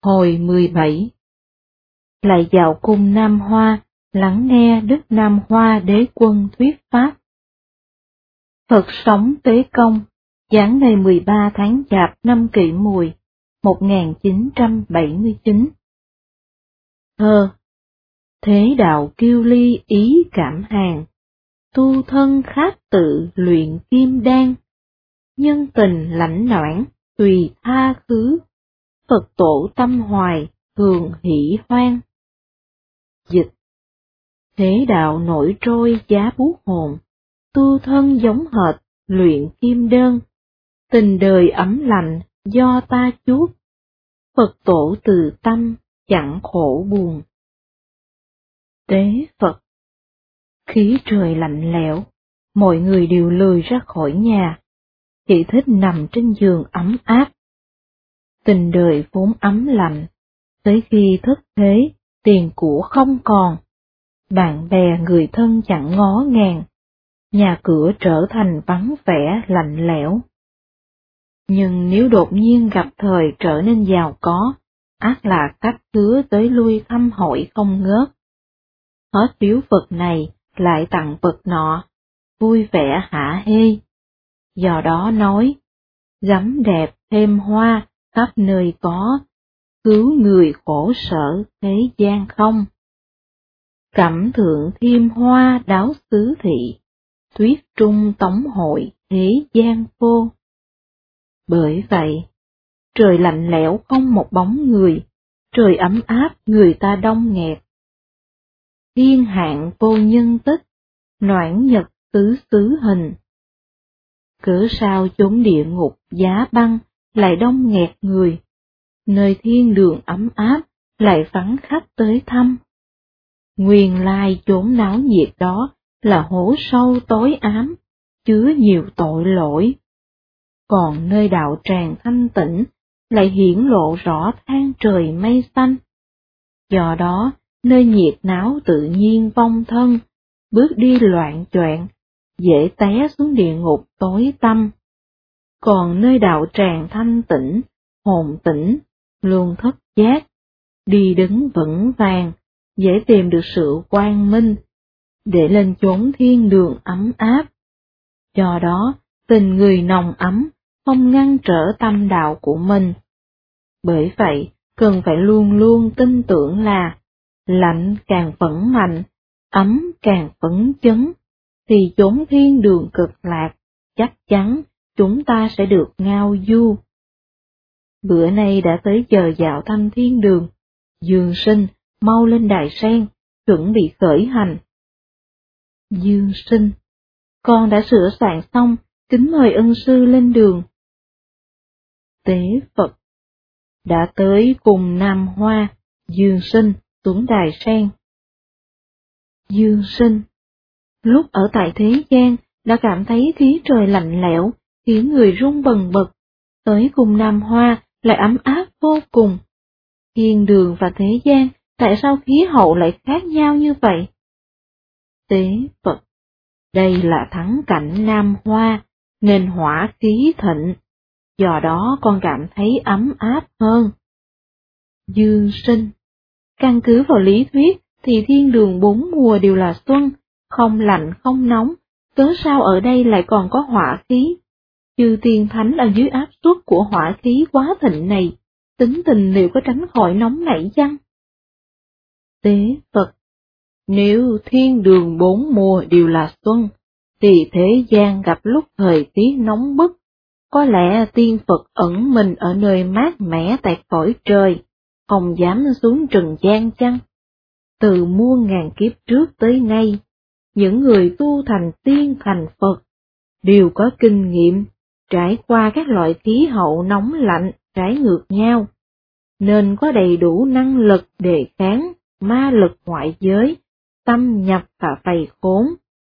Hồi 17. Lại vào cung Nam Hoa, lắng nghe Đức Nam Hoa Đế Quân thuyết pháp. Phật sống Tế Công, giảng ngày 13 tháng Chạp năm Kỷ Mùi, 1979. Thơ. Thế đạo kiêu ly ý cảm hàng, tu thân khác tự luyện kim đan, nhân tình lãnh noãn tùy tha khứ, Phật tổ tâm hoài thường hỷ hoan. Dịch. Thế đạo nổi trôi giá buốt hồn, tu thân giống hệt luyện kim đơn, tình đời ấm lạnh do ta chuốc, Phật tổ từ tâm chẳng khổ buồn. Tế Phật. Khí trời lạnh lẽo, mọi người đều lười ra khỏi nhà, chỉ thích nằm trên giường ấm áp. Tình đời vốn ấm lạnh, tới khi thất thế, tiền của không còn, bạn bè người thân chẳng ngó ngàng, nhà cửa trở thành vắng vẻ lạnh lẽo. Nhưng nếu đột nhiên gặp thời trở nên giàu có, ắt là khách khứa tới lui thăm hỏi không ngớt. Hết biếu vật này lại tặng vật nọ, vui vẻ hả hê. Do đó nói, gấm đẹp thêm hoa khắp nơi có, cứu người khổ sở thế gian không. Cẩm thượng thêm hoa đáo xứ thị, thuyết trung tống hội thế gian vô. Bởi vậy, trời lạnh lẽo không một bóng người, trời ấm áp người ta đông nghẹt. Thiên hạn vô nhân tích, noãn nhật tứ xứ hình. Cớ sao chốn địa ngục giá băng lại đông nghẹt người, nơi thiên đường ấm áp lại vắng khách tới thăm. Nguyên lai chốn náo nhiệt đó là hố sâu tối ám, chứa nhiều tội lỗi. Còn nơi đạo tràng thanh tịnh lại hiển lộ rõ than trời mây xanh. Do đó, nơi nhiệt náo tự nhiên vong thân, bước đi loạn choạng, dễ té xuống địa ngục tối tăm. Còn nơi đạo tràng thanh tịnh, hồn tĩnh, luôn thất giác, đi đứng vững vàng, dễ tìm được sự quang minh, để lên chốn thiên đường ấm áp. Do đó, tình người nồng ấm, không ngăn trở tâm đạo của mình. Bởi vậy, cần phải luôn luôn tin tưởng là, lạnh càng vững mạnh, ấm càng phấn chấn, thì chốn thiên đường cực lạc, chắc chắn chúng ta sẽ được ngao du. Bữa nay đã tới giờ dạo thăm thiên đường, Dương Sinh mau lên đài sen, chuẩn bị khởi hành. Dương Sinh, con đã sửa soạn xong, kính mời ân sư lên đường. Tế Phật. Đã tới cùng Nam Hoa, Dương Sinh xuống đài sen. Dương Sinh, lúc ở tại thế gian đã cảm thấy khí trời lạnh lẽo, khiến người run bần bật, tới cùng Nam Hoa lại ấm áp vô cùng. Thiên đường và thế gian, tại sao khí hậu lại khác nhau như vậy? Tế Phật. Đây là thắng cảnh Nam Hoa, nên hỏa khí thịnh, do đó con cảm thấy ấm áp hơn. Dương Sinh. Căn cứ vào lý thuyết thì thiên đường 4 mùa đều là xuân, không lạnh không nóng, cớ sao ở đây lại còn có hỏa khí? Chư tiên thánh ở dưới áp suất của hỏa khí quá thịnh này, tính tình liệu có tránh khỏi nóng nảy chăng? Tế Phật. Nếu thiên đường 4 mùa đều là xuân, thì thế gian gặp lúc thời tiết nóng bức, có lẽ tiên Phật ẩn mình ở nơi mát mẻ tại cõi trời, không dám xuống trần gian chăng? Từ muôn ngàn kiếp trước tới nay, những người tu thành tiên thành Phật đều có kinh nghiệm, trải qua các loại khí hậu nóng lạnh trái ngược nhau, nên có đầy đủ năng lực đề kháng ma lực ngoại giới, xâm nhập và vây khốn.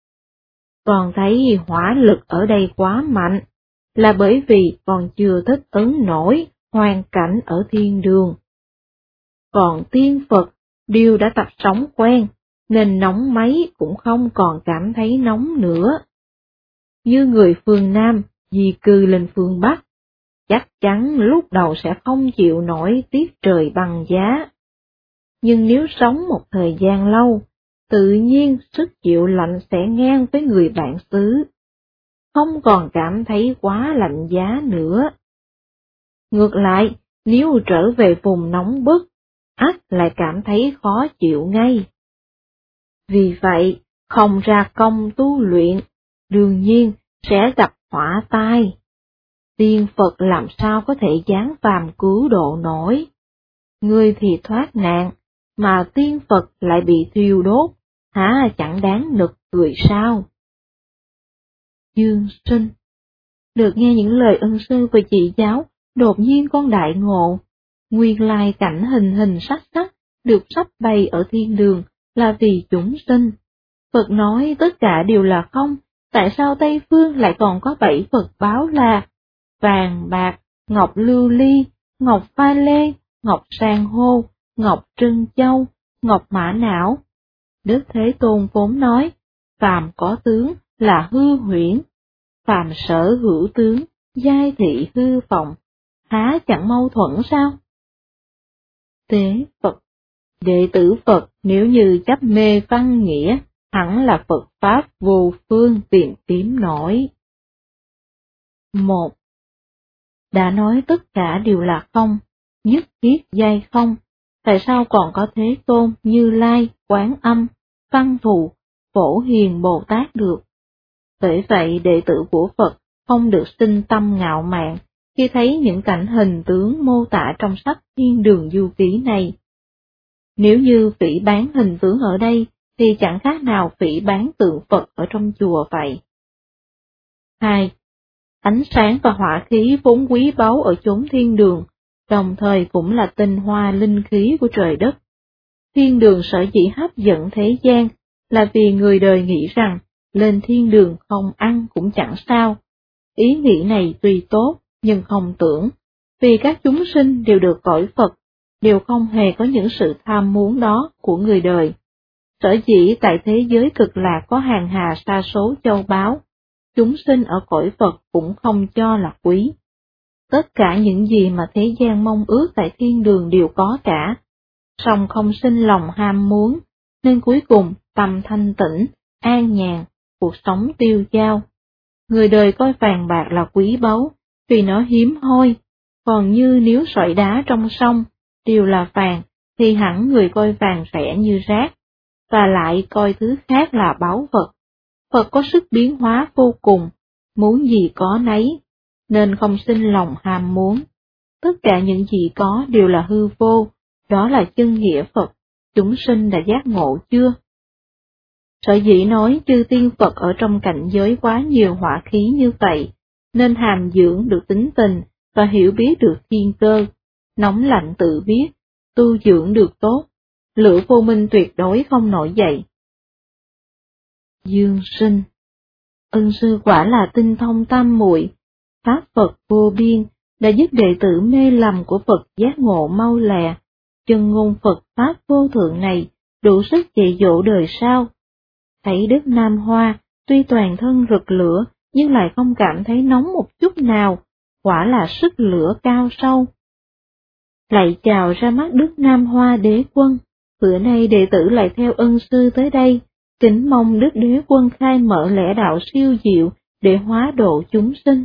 Còn thấy hỏa lực ở đây quá mạnh, là bởi vì còn chưa thích ứng nổi hoàn cảnh ở thiên đường. Còn tiên Phật đều đã tập sống quen, nên nóng mấy cũng không còn cảm thấy nóng nữa. Như người phương Nam di cư lên phương Bắc, chắc chắn lúc đầu sẽ không chịu nổi tiết trời băng giá. Nhưng nếu sống một thời gian lâu, tự nhiên sức chịu lạnh sẽ ngang với người bạn xứ, không còn cảm thấy quá lạnh giá nữa. Ngược lại, nếu trở về vùng nóng bức, ắt lại cảm thấy khó chịu ngay. Vì vậy, không ra công tu luyện, đương nhiên sẽ gặp họa tai. Tiên Phật làm sao có thể giáng phàm cứu độ nổi? Người thì thoát nạn, mà tiên Phật lại bị thiêu đốt, há chẳng đáng nực cười sao? Dương Sinh được nghe những lời ân sư và chị giáo, đột nhiên con đại ngộ. Nguyên lai cảnh hình hình sắc sắc được sắp bày ở thiên đường là vì chúng sinh. Phật nói tất cả đều là không, tại sao Tây Phương lại còn có 7 Phật báo là vàng bạc, ngọc lưu ly, ngọc pha lê, ngọc san hô, ngọc trân châu, ngọc mã não? Đức Thế Tôn vốn nói, phàm có tướng là hư huyễn, phàm sở hữu tướng, giai thị hư vọng, há chẳng mâu thuẫn sao? Tế Phật, đệ tử Phật nếu như chấp mê văn nghĩa, hẳn là Phật Pháp vô phương tìm kiếm nổi. 1. Đã nói tất cả đều là không, nhất thiết giai không, tại sao còn có Thế Tôn, Như Lai, Quán Âm, Văn Thù, Phổ Hiền Bồ Tát được? Bởi vậy đệ tử của Phật không được sinh tâm ngạo mạn khi thấy những cảnh hình tướng mô tả trong sách Thiên Đường Du Ký này. Nếu như phỉ báng hình tướng ở đây, thì chẳng khác nào phỉ báng tượng Phật ở trong chùa vậy. 2. Ánh sáng và hỏa khí vốn quý báu ở chốn thiên đường, đồng thời cũng là tinh hoa linh khí của trời đất. Thiên đường sở dĩ hấp dẫn thế gian, là vì người đời nghĩ rằng, lên thiên đường không ăn cũng chẳng sao. Ý nghĩ này tuy tốt, nhưng không tưởng, vì các chúng sinh đều được cõi Phật, đều không hề có những sự tham muốn đó của người đời. Sở dĩ tại thế giới cực lạc có hàng hà sa số châu báu, chúng sinh ở cõi Phật cũng không cho là quý. Tất cả những gì mà thế gian mong ước tại thiên đường đều có cả, song không sinh lòng ham muốn, nên cuối cùng tâm thanh tĩnh, an nhàn, cuộc sống tiêu dao. Người đời coi vàng bạc là quý báu, vì nó hiếm hoi, còn như nếu sỏi đá trong sông đều là vàng, thì hẳn người coi vàng rẻ như rác, và lại coi thứ khác là báu vật. Phật có sức biến hóa vô cùng, muốn gì có nấy, nên không sinh lòng ham muốn. Tất cả những gì có đều là hư vô, đó là chân nghĩa Phật, chúng sinh đã giác ngộ chưa? Sở dĩ nói chư tiên Phật ở trong cảnh giới quá nhiều hỏa khí như vậy, nên hàm dưỡng được tính tình và hiểu biết được thiên cơ, nóng lạnh tự biết, tu dưỡng được tốt, lửa vô minh tuyệt đối không nổi dậy. Dương Sinh, ân sư quả là tinh thông tam muội, pháp Phật vô biên, đã giúp đệ tử mê lầm của Phật giác ngộ mau lẹ. Chân ngôn Phật Pháp vô thượng này đủ sức dạy dỗ đời sau. Thấy Đức Nam Hoa, tuy toàn thân rực lửa, nhưng lại không cảm thấy nóng một chút nào, quả là sức lửa cao sâu. Lạy chào ra mắt Đức Nam Hoa Đế Quân, bữa nay đệ tử lại theo ân sư tới đây, kính mong Đức Đế Quân khai mở lẽ đạo siêu diệu để hóa độ chúng sinh.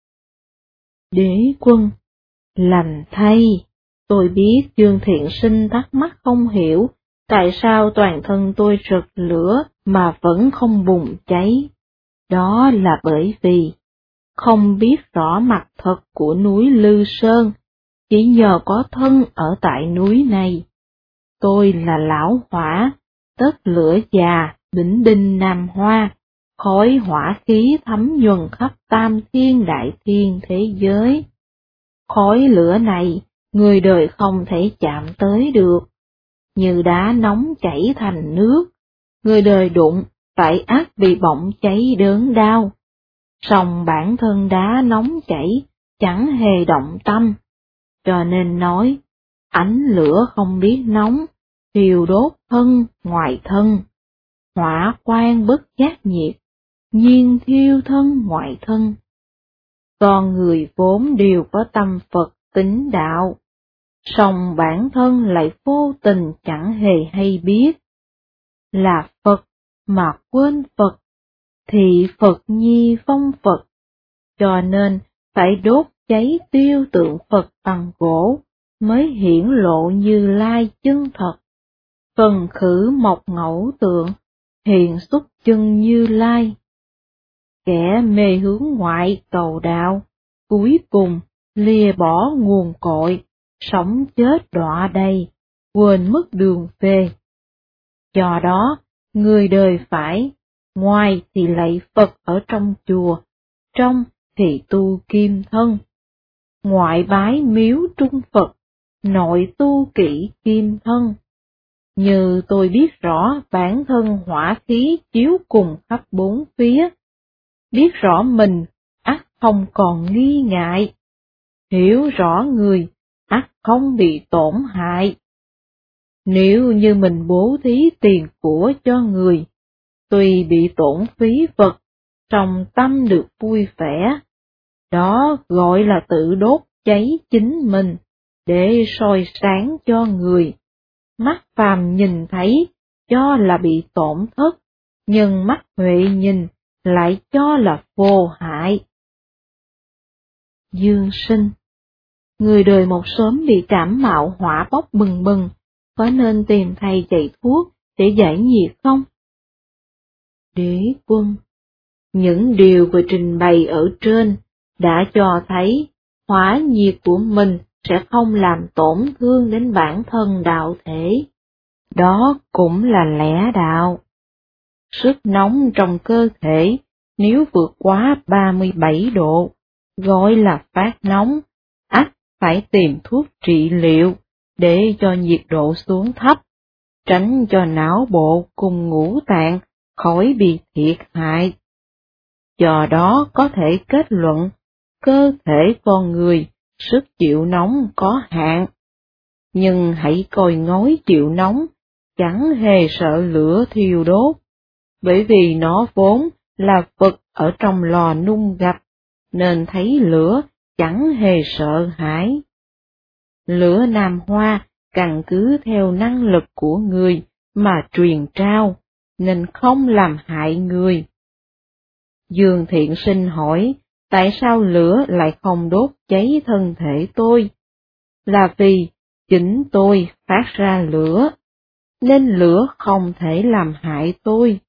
Đế Quân, lành thay, tôi biết Dương Thiện Sinh thắc mắc không hiểu, tại sao toàn thân tôi rực lửa mà vẫn không bùng cháy. Đó là bởi vì không biết rõ mặt thật của núi Lư Sơn, chỉ nhờ có thân ở tại núi này. Tôi là lão hỏa, tất lửa già, đỉnh đinh Nam Hoa, khói hỏa khí thấm nhuần khắp tam thiên đại thiên thế giới. Khói lửa này, người đời không thể chạm tới được, như đá nóng chảy thành nước, người đời đụng phải ắt bị bỏng cháy đớn đau. Song bản thân đá nóng chảy chẳng hề động tâm, cho nên nói, ánh lửa không biết nóng, thiêu đốt thân ngoài thân, hỏa quan bất giác nhiệt, nhiên thiêu thân ngoại thân. Con người vốn đều có tâm Phật tín đạo, song bản thân lại vô tình chẳng hề hay biết. Là Phật mà quên Phật, thị Phật nhi phong Phật, cho nên phải đốt cháy tiêu tượng Phật bằng gỗ, mới hiển lộ Như Lai chân thật. Phần khử mộc ngẫu tượng, hiện xuất chân Như Lai. Kẻ mê hướng ngoại cầu đạo, cuối cùng lìa bỏ nguồn cội, sống chết đọa đầy, quên mất đường về. Do đó, người đời phải, ngoài thì lạy Phật ở trong chùa, trong thì tu kim thân. Ngoại bái miếu trung Phật, nội tu kỹ kim thân. Như tôi biết rõ bản thân hỏa khí chiếu cùng khắp bốn phía, biết rõ mình, ắt không còn nghi ngại, hiểu rõ người, ắt không bị tổn hại. Nếu như mình bố thí tiền của cho người, tuy bị tổn phí vật, song tâm được vui vẻ, đó gọi là tự đốt cháy chính mình, để soi sáng cho người. Mắt phàm nhìn thấy, cho là bị tổn thất, nhưng mắt huệ nhìn, lại cho là vô hại. Dương sinh, người đời một sớm bị cảm mạo hỏa bốc bừng bừng, có nên tìm thầy chạy thuốc để giải nhiệt không? Đế quân, những điều vừa trình bày ở trên đã cho thấy hỏa nhiệt của mình sẽ không làm tổn thương đến bản thân đạo thể. Đó cũng là lẽ đạo. Sức nóng trong cơ thể nếu vượt quá 37 độ, gọi là phát nóng, ắt phải tìm thuốc trị liệu để cho nhiệt độ xuống thấp, tránh cho não bộ cùng ngũ tạng khỏi bị thiệt hại. Do đó có thể kết luận, cơ thể con người sức chịu nóng có hạn. Nhưng hãy coi ngói chịu nóng, chẳng hề sợ lửa thiêu đốt, bởi vì nó vốn là vật ở trong lò nung gạch, nên thấy lửa chẳng hề sợ hãi. Lửa Nam Hoa căn cứ theo năng lực của người mà truyền trao, nên không làm hại người. Dương Thiện Sinh hỏi, tại sao lửa lại không đốt cháy thân thể tôi? Là vì chính tôi phát ra lửa, nên lửa không thể làm hại tôi.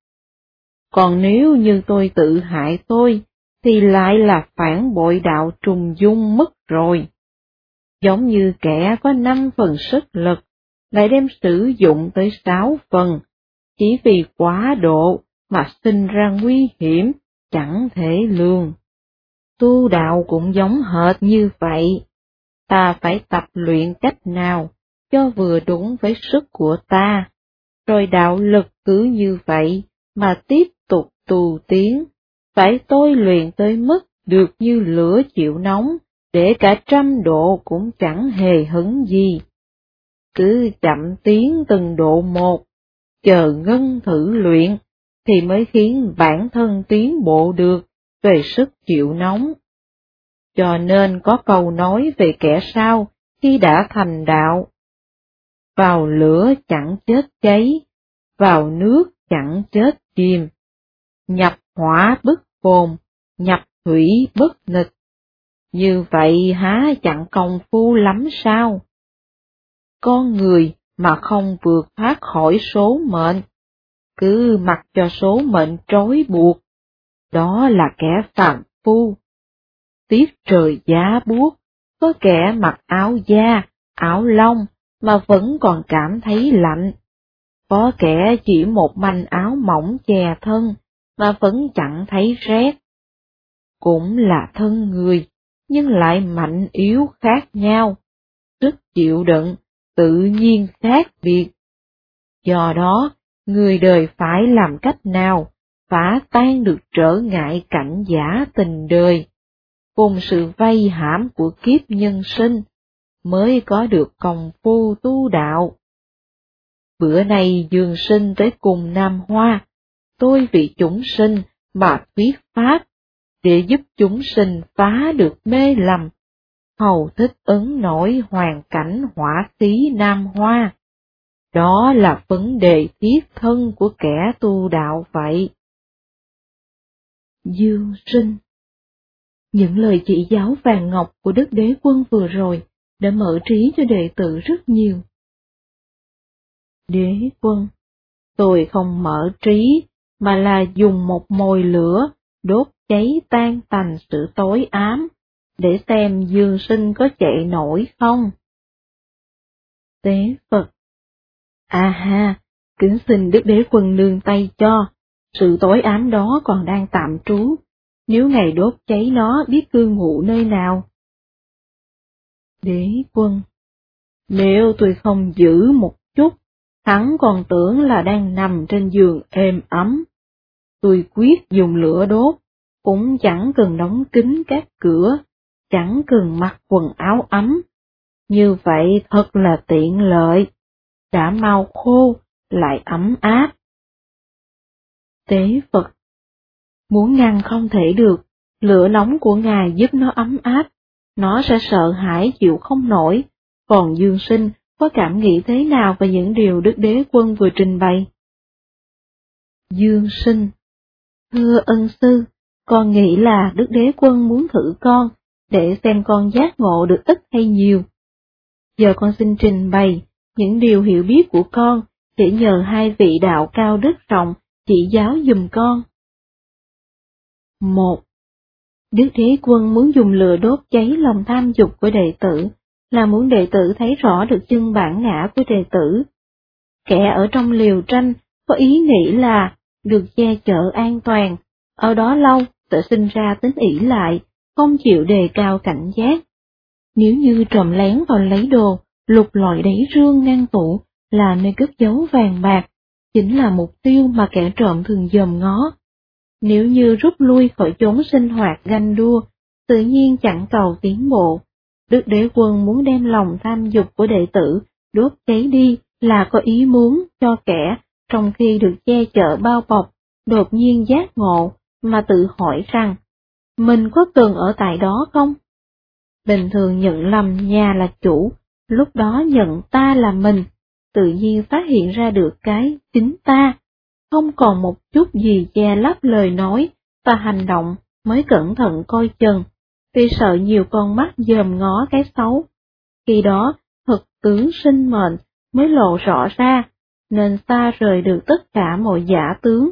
Còn nếu như tôi tự hại tôi, thì lại là phản bội đạo trùng dung mất rồi. Giống như kẻ có 5 phần sức lực, lại đem sử dụng tới 6 phần, chỉ vì quá độ mà sinh ra nguy hiểm, chẳng thể lường. Tu đạo cũng giống hệt như vậy. Ta phải tập luyện cách nào cho vừa đúng với sức của ta, rồi đạo lực cứ như vậy mà tiếp tục tu tiến, phải tôi luyện tới mức được như lửa chịu nóng, để cả 100 độ cũng chẳng hề hứng gì. Cứ chậm tiến từng độ một, chờ ngân thử luyện, thì mới khiến bản thân tiến bộ được về sức chịu nóng. Cho nên có câu nói về kẻ sau khi đã thành đạo: vào lửa chẳng chết cháy, vào nước chẳng chết chìm, nhập hỏa bất phồn, nhập thủy bất nghịch. Như vậy há chẳng công phu lắm sao? Con người mà không vượt thoát khỏi số mệnh, cứ mặc cho số mệnh trói buộc, đó là kẻ phàm phu. Tiết trời giá buốt, có kẻ mặc áo da, áo lông mà vẫn còn cảm thấy lạnh. Có kẻ chỉ một manh áo mỏng che thân mà vẫn chẳng thấy rét. Cũng là thân người, nhưng lại mạnh yếu khác nhau, sức chịu đựng tự nhiên khác biệt. Do đó, người đời phải làm cách nào phá tan được trở ngại cảnh giả tình đời, cùng sự vây hãm của kiếp nhân sinh, mới có được công phu tu đạo. Bữa nay Dương Sinh tới cùng Nam Hoa, tôi vì chúng sinh mà thuyết pháp, để giúp chúng sinh phá được mê lầm, hầu thích ứng nổi hoàn cảnh hỏa khí Nam Hoa. Đó là vấn đề thiết thân của kẻ tu đạo vậy. Dương Sinh. Những lời chỉ giáo vàng ngọc của Đức Đế Quân vừa rồi đã mở trí cho đệ tử rất nhiều. Đế Quân, tôi không mở trí, mà là dùng một mồi lửa, đốt cháy tan tành sự tối ám, để xem Dương Sinh có chạy nổi không. Tế Phật. À ha, kính xin Đức Đế Quân nương tay cho, sự tối ám đó còn đang tạm trú, nếu ngày đốt cháy nó biết cư ngụ nơi nào. Đế Quân. Nếu tôi không giữ một chút, hắn còn tưởng là đang nằm trên giường êm ấm. Tôi quyết dùng lửa đốt, cũng chẳng cần đóng kín các cửa, chẳng cần mặc quần áo ấm. Như vậy thật là tiện lợi, đã mau khô, lại ấm áp. Tế Phật. Muốn ngăn không thể được, lửa nóng của Ngài giúp nó ấm áp, nó sẽ sợ hãi chịu không nổi. Còn Dương Sinh có cảm nghĩ thế nào về những điều Đức Đế Quân vừa trình bày? Dương Sinh. Thưa ân sư, con nghĩ là Đức Đế Quân muốn thử con, để xem con giác ngộ được ít hay nhiều. Giờ con xin trình bày những điều hiểu biết của con, để nhờ hai vị đạo cao đức rộng chỉ giáo giùm con. 1. Đức Đế Quân muốn dùng lửa đốt cháy lòng tham dục của đệ tử, là muốn đệ tử thấy rõ được chân bản ngã của đệ tử. Kẻ ở trong liều tranh có ý nghĩ là được che chở an toàn, ở đó lâu sẽ sinh ra tính ỷ lại, không chịu đề cao cảnh giác. Nếu như trộm lén vào lấy đồ, lục lọi đáy rương ngăn tủ là nơi cất giấu vàng bạc, chính là mục tiêu mà kẻ trộm thường dòm ngó. Nếu như rút lui khỏi chốn sinh hoạt ganh đua, tự nhiên chẳng cầu tiến bộ. Đức Đế Quân muốn đem lòng tham dục của đệ tử đốt cháy đi là có ý muốn cho kẻ, trong khi được che chở bao bọc, đột nhiên giác ngộ, mà tự hỏi rằng, mình có cần ở tại đó không? Bình thường nhận lầm nhà là chủ, lúc đó nhận ta là mình, tự nhiên phát hiện ra được cái chính ta, không còn một chút gì che lấp lời nói và hành động, mới cẩn thận coi chừng, vì sợ nhiều con mắt dòm ngó cái xấu. Khi đó, thực tướng sinh mệnh mới lộ rõ ra, nên xa rời được tất cả mọi giả tướng.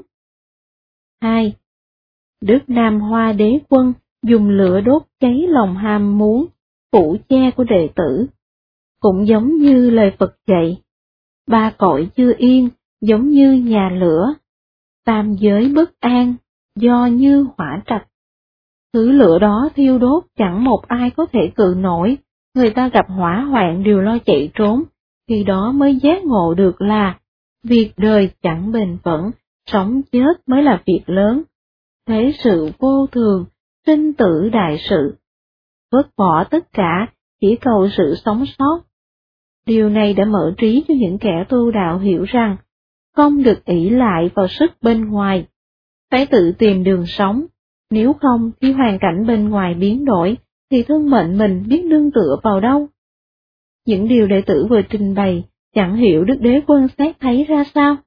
2. Đức Nam Hoa Đế Quân dùng lửa đốt cháy lòng ham muốn, phủ che của đệ tử. Cũng giống như lời Phật dạy, ba cõi chưa yên, giống như nhà lửa, tam giới bất an, do như hỏa trạch. Thứ lửa đó thiêu đốt chẳng một ai có thể cự nổi, người ta gặp hỏa hoạn đều lo chạy trốn, khi đó mới giác ngộ được là, việc đời chẳng bền vững, sống chết mới là việc lớn. Thế sự vô thường, sinh tử đại sự. Vứt bỏ tất cả, chỉ cầu sự sống sót. Điều này đã mở trí cho những kẻ tu đạo hiểu rằng, không được ỷ lại vào sức bên ngoài, phải tự tìm đường sống, nếu không khi hoàn cảnh bên ngoài biến đổi, thì thân mệnh mình biết nương tựa vào đâu. Những điều đệ tử vừa trình bày, chẳng hiểu Đức Đế Quân xét thấy ra sao?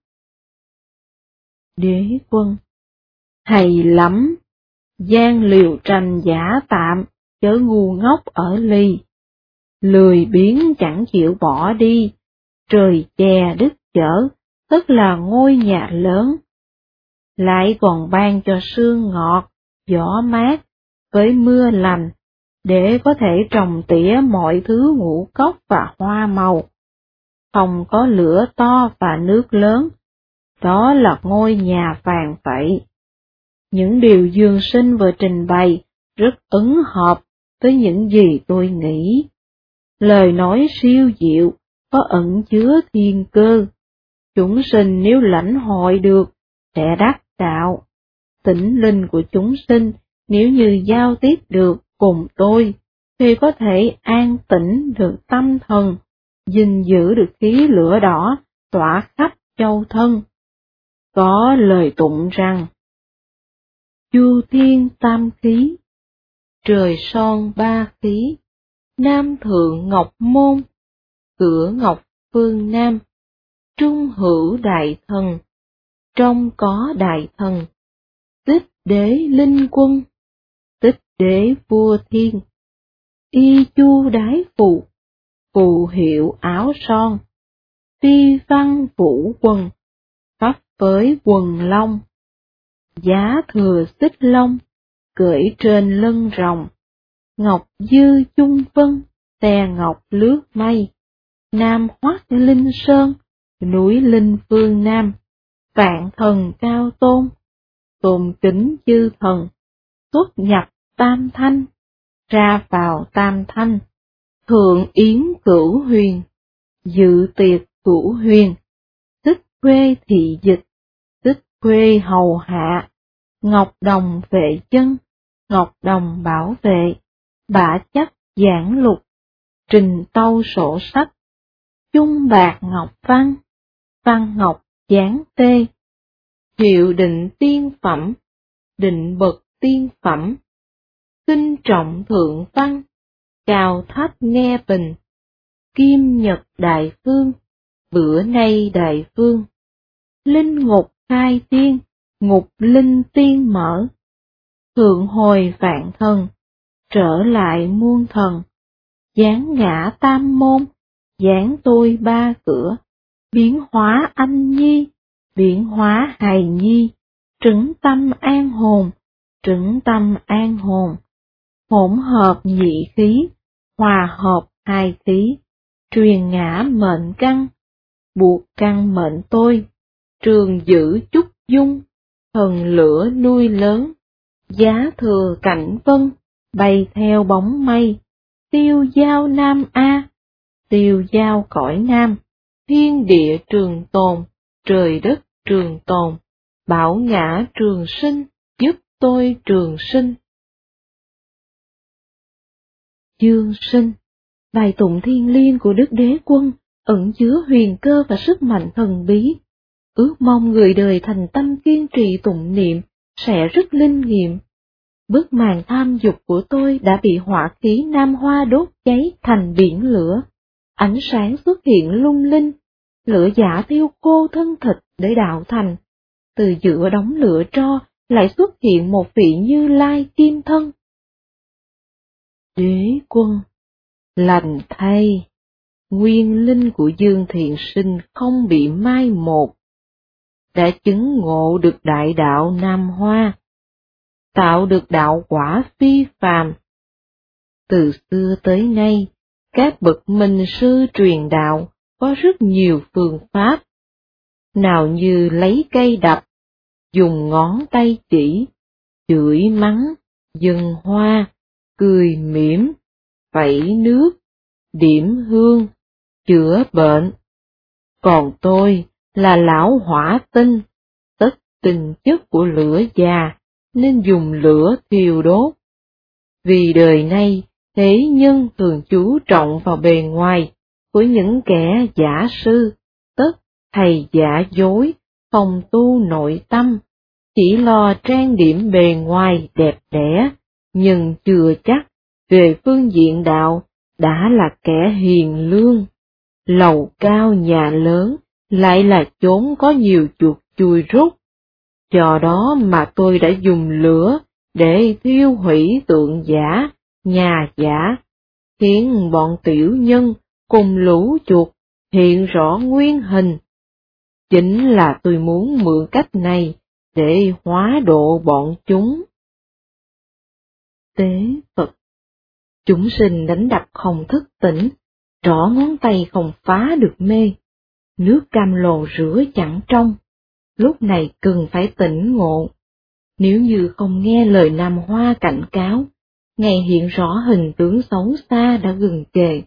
Đế Quân. Hay lắm, gian liều tranh giả tạm, chớ ngu ngốc ở ly. Lười biếng chẳng chịu bỏ đi, trời che đất chở, tức là ngôi nhà lớn. Lại còn ban cho sương ngọt, gió mát, với mưa lành, để có thể trồng tỉa mọi thứ ngũ cốc và hoa màu. Không có lửa to và nước lớn, đó là ngôi nhà vàng vậy. Những điều Dương Sinh vừa trình bày rất ứng hợp với những gì tôi nghĩ. Lời nói siêu diệu, có ẩn chứa thiên cơ. Chúng sinh nếu lãnh hội được, sẽ đắc đạo. Tỉnh linh của chúng sinh, nếu như giao tiếp được cùng tôi, thì có thể an tĩnh được tâm thần, gìn giữ được khí lửa đỏ, tỏa khắp châu thân. Có lời tụng rằng, chu thiên tam khí, trời son ba khí, nam thượng ngọc môn, cửa ngọc phương nam, trung hữu đại thần, trong có đại thần, tích đế linh quân, tích đế vua thiên, y chu đái phụ, phù hiệu áo son, phi văn vũ quần, pháp với quần long, giá thừa xích long, cưỡi trên lưng rồng, ngọc dư chung vân, xe ngọc lướt mây, nam hoắc linh sơn, núi linh phương nam, vạn thần cao tôn, tôn kính chư thần, xuất nhập tam thanh, ra vào tam thanh, thượng yến cửu huyền, dự tiệc cửu huyền, tích khuê thị dịch, tích khuê hầu hạ, ngọc đồng vệ chân, ngọc đồng bảo vệ, bả chắc giảng lục, trình tâu sổ sách, chung bạc ngọc văn, văn ngọc giáng tê, hiệu định tiên phẩm, định bậc tiên phẩm, kinh trọng thượng văn, cao thấp nghe bình, kim nhật đại phương, bữa nay đại phương, linh ngục khai tiên, ngục linh tiên mở, thượng hồi vạn thần, trở lại muôn thần, giáng ngã tam môn, giáng tôi ba cửa, biến hóa anh nhi, biến hóa hài nhi, trứng tâm an hồn, trứng tâm an hồn, hỗn hợp nhị khí, hòa hợp hai khí, truyền ngã mệnh căn, buộc căn mệnh tôi, trường giữ chúc dung, thần lửa nuôi lớn, giá thừa cảnh vân, bay theo bóng mây, tiêu giao nam A, tiêu giao cõi nam, thiên địa trường tồn, trời đất trường tồn, bảo ngã trường sinh, giúp tôi trường sinh. Dương sinh, bài tụng thiêng liêng của Đức Đế Quân, ẩn chứa huyền cơ và sức mạnh thần bí. Ước mong người đời thành tâm kiên trì tụng niệm, sẽ rất linh nghiệm. Bức màn tham dục của tôi đã bị hỏa khí nam hoa đốt cháy thành biển lửa. Ánh sáng xuất hiện lung linh, lửa giả thiêu khô thân thịt để đạo thành. Từ giữa đống lửa tro lại xuất hiện một vị Như Lai kim thân. Đế Quân, lành thay, nguyên linh của Dương Thiện Sinh không bị mai một, đã chứng ngộ được đại đạo Nam Hoa, tạo được đạo quả phi phàm. Từ xưa tới nay, các bậc minh sư truyền đạo có rất nhiều phương pháp, nào như lấy cây đập, dùng ngón tay chỉ, chửi mắng, dâng hoa, cười mỉm, vẩy nước, điểm hương, chữa bệnh. Còn tôi là lão hỏa tinh, tất tình chất của lửa già, nên dùng lửa thiêu đốt. Vì đời nay, thế nhân thường chú trọng vào bề ngoài của những kẻ giả sư, tất thầy giả dối, không tu nội tâm, chỉ lo trang điểm bề ngoài đẹp đẽ, nhưng chưa chắc về phương diện đạo đã là kẻ hiền lương. Lầu cao nhà lớn lại là chốn có nhiều chuột chui rút. Do đó mà tôi đã dùng lửa để thiêu hủy tượng giả, nhà giả, khiến bọn tiểu nhân cùng lũ chuột hiện rõ nguyên hình. Chính là tôi muốn mượn cách này để hóa độ bọn chúng. Tế Phật, chúng sinh đánh đập không thức tỉnh, trỏ ngón tay không phá được mê, nước cam lồ rửa chẳng trong, lúc này cần phải tỉnh ngộ. Nếu như không nghe lời Nam Hoa cảnh cáo, ngày hiện rõ hình tướng xấu xa đã gần kề.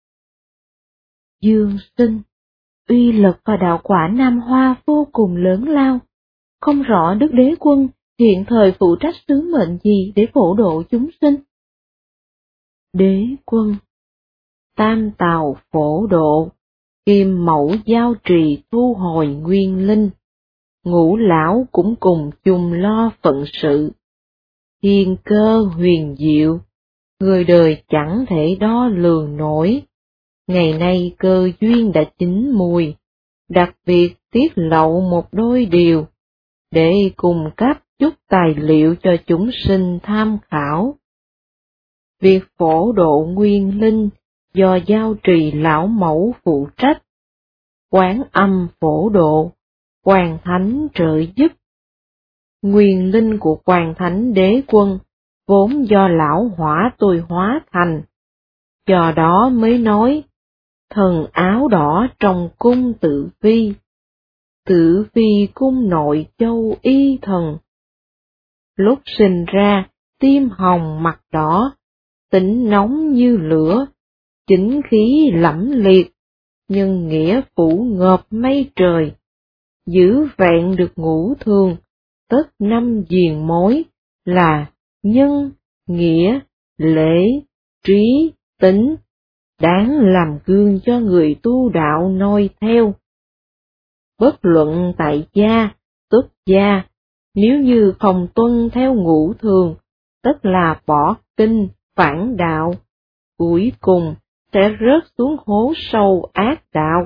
Dương sinh, uy lực và đạo quả Nam Hoa vô cùng lớn lao, không rõ Đức Đế Quân hiện thời phụ trách sứ mệnh gì để phổ độ chúng sinh. Đế Quân, tam tào phổ độ, kim mẫu giao trì thu hồi nguyên linh, ngũ lão cũng cùng chung lo phận sự, thiên cơ huyền diệu, người đời chẳng thể đo lường nổi. Ngày nay cơ duyên đã chín mùi, đặc biệt tiết lộ một đôi điều, để cung cấp chút tài liệu cho chúng sinh tham khảo. Việc phổ độ nguyên linh do Giao Trì Lão Mẫu phụ trách, Quán Âm phổ độ, Quan Thánh trợ giúp. Nguyên linh của Quan Thánh Đế Quân vốn do lão hỏa tôi hóa thành, do đó mới nói, thần áo đỏ trong cung Tử Vi cung nội châu y thần. Lúc sinh ra, tim hồng mặt đỏ, tính nóng như lửa, chính khí lẫm liệt, nhưng nghĩa phủ ngợp mây trời, giữ vẹn được ngũ thường, tất năm diền mối là nhân, nghĩa, lễ, trí, tính, đáng làm gương cho người tu đạo noi theo. Bất luận tại gia, xuất gia, nếu như không tuân theo ngũ thường, tức là bỏ kinh, phản đạo, cuối cùng sẽ rớt xuống hố sâu ác đạo.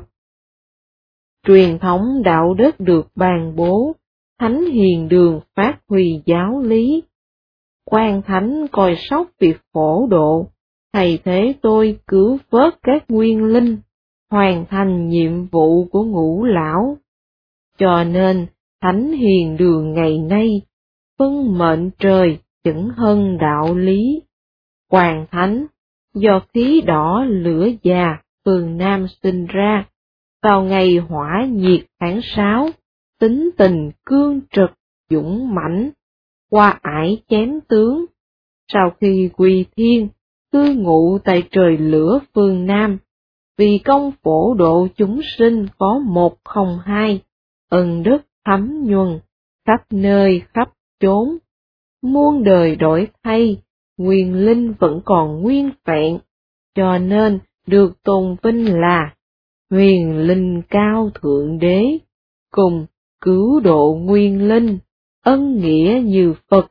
Truyền thống đạo đức được ban bố, Thánh Hiền Đường phát huy giáo lý. Quan Thánh coi sóc việc phổ độ, thầy thế tôi cứu vớt các nguyên linh, hoàn thành nhiệm vụ của ngũ lão. Cho nên, Thánh Hiền Đường ngày nay, phân mệnh trời chẩn hơn đạo lý. Quan Thánh, do khí đỏ lửa già, phường Nam sinh ra, vào ngày hỏa nhiệt tháng 6, tính tình cương trực, dũng mãnh, qua ải chém tướng. Sau khi quy thiên, cư ngụ tại trời lửa phương Nam, vì công phổ độ chúng sinh có 102, ân đức thấm nhuần, khắp nơi khắp chốn. Muôn đời đổi thay, nguyên linh vẫn còn nguyên vẹn, cho nên được tôn vinh là huyền linh cao thượng đế, cùng cứu độ nguyên linh, ân nghĩa như Phật.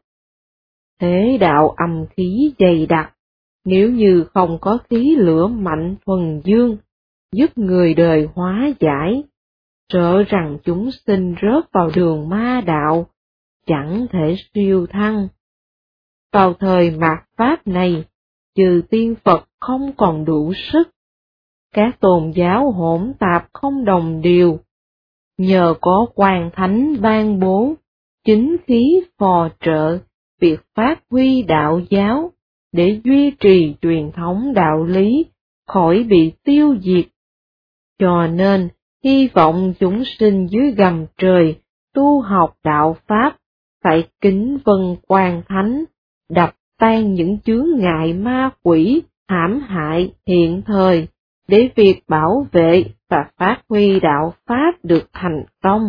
Thế đạo âm khí dày đặc, nếu như không có khí lửa mạnh thuần dương, giúp người đời hóa giải, sợ rằng chúng sinh rớt vào đường ma đạo, chẳng thể siêu thăng. Vào thời mạt Pháp này, trừ tiên Phật không còn đủ sức, các tôn giáo hỗn tạp không đồng điều, nhờ có Quan Thánh ban bố, chính khí phò trợ, việc phát huy đạo giáo, để duy trì truyền thống đạo lý, khỏi bị tiêu diệt. Cho nên, hy vọng chúng sinh dưới gầm trời, tu học đạo Pháp, phải kính vâng Quan Thánh, đập tan những chướng ngại ma quỷ, hãm hại hiện thời, để việc bảo vệ và phát huy đạo Pháp được thành công.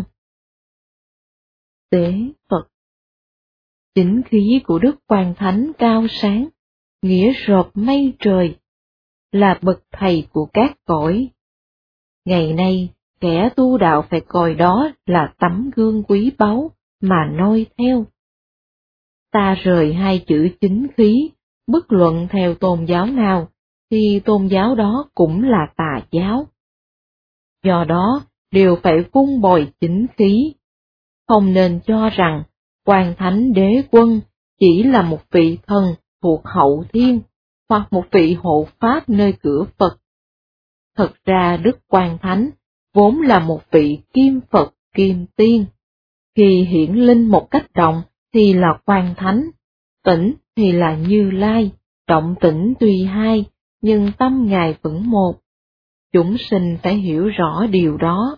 Tế Phật. Chính khí của Đức Quan Thánh cao sáng, nghĩa rộp mây trời, là bậc thầy của các cõi. Ngày nay, kẻ tu đạo phải coi đó là tấm gương quý báu mà noi theo. Ta rời hai chữ chính khí, bất luận theo tôn giáo nào, thì tôn giáo đó cũng là tà giáo. Do đó, đều phải vun bồi chính khí. Không nên cho rằng Quan Thánh Đế Quân chỉ là một vị thần thuộc hậu thiên, hoặc một vị hộ pháp nơi cửa Phật. Thật ra Đức Quan Thánh vốn là một vị kim Phật kim tiên. Khi hiển linh một cách động thì là Quan Thánh, tĩnh thì là Như Lai, động tĩnh tuy hai, nhưng tâm Ngài vẫn một. Chúng sinh phải hiểu rõ điều đó.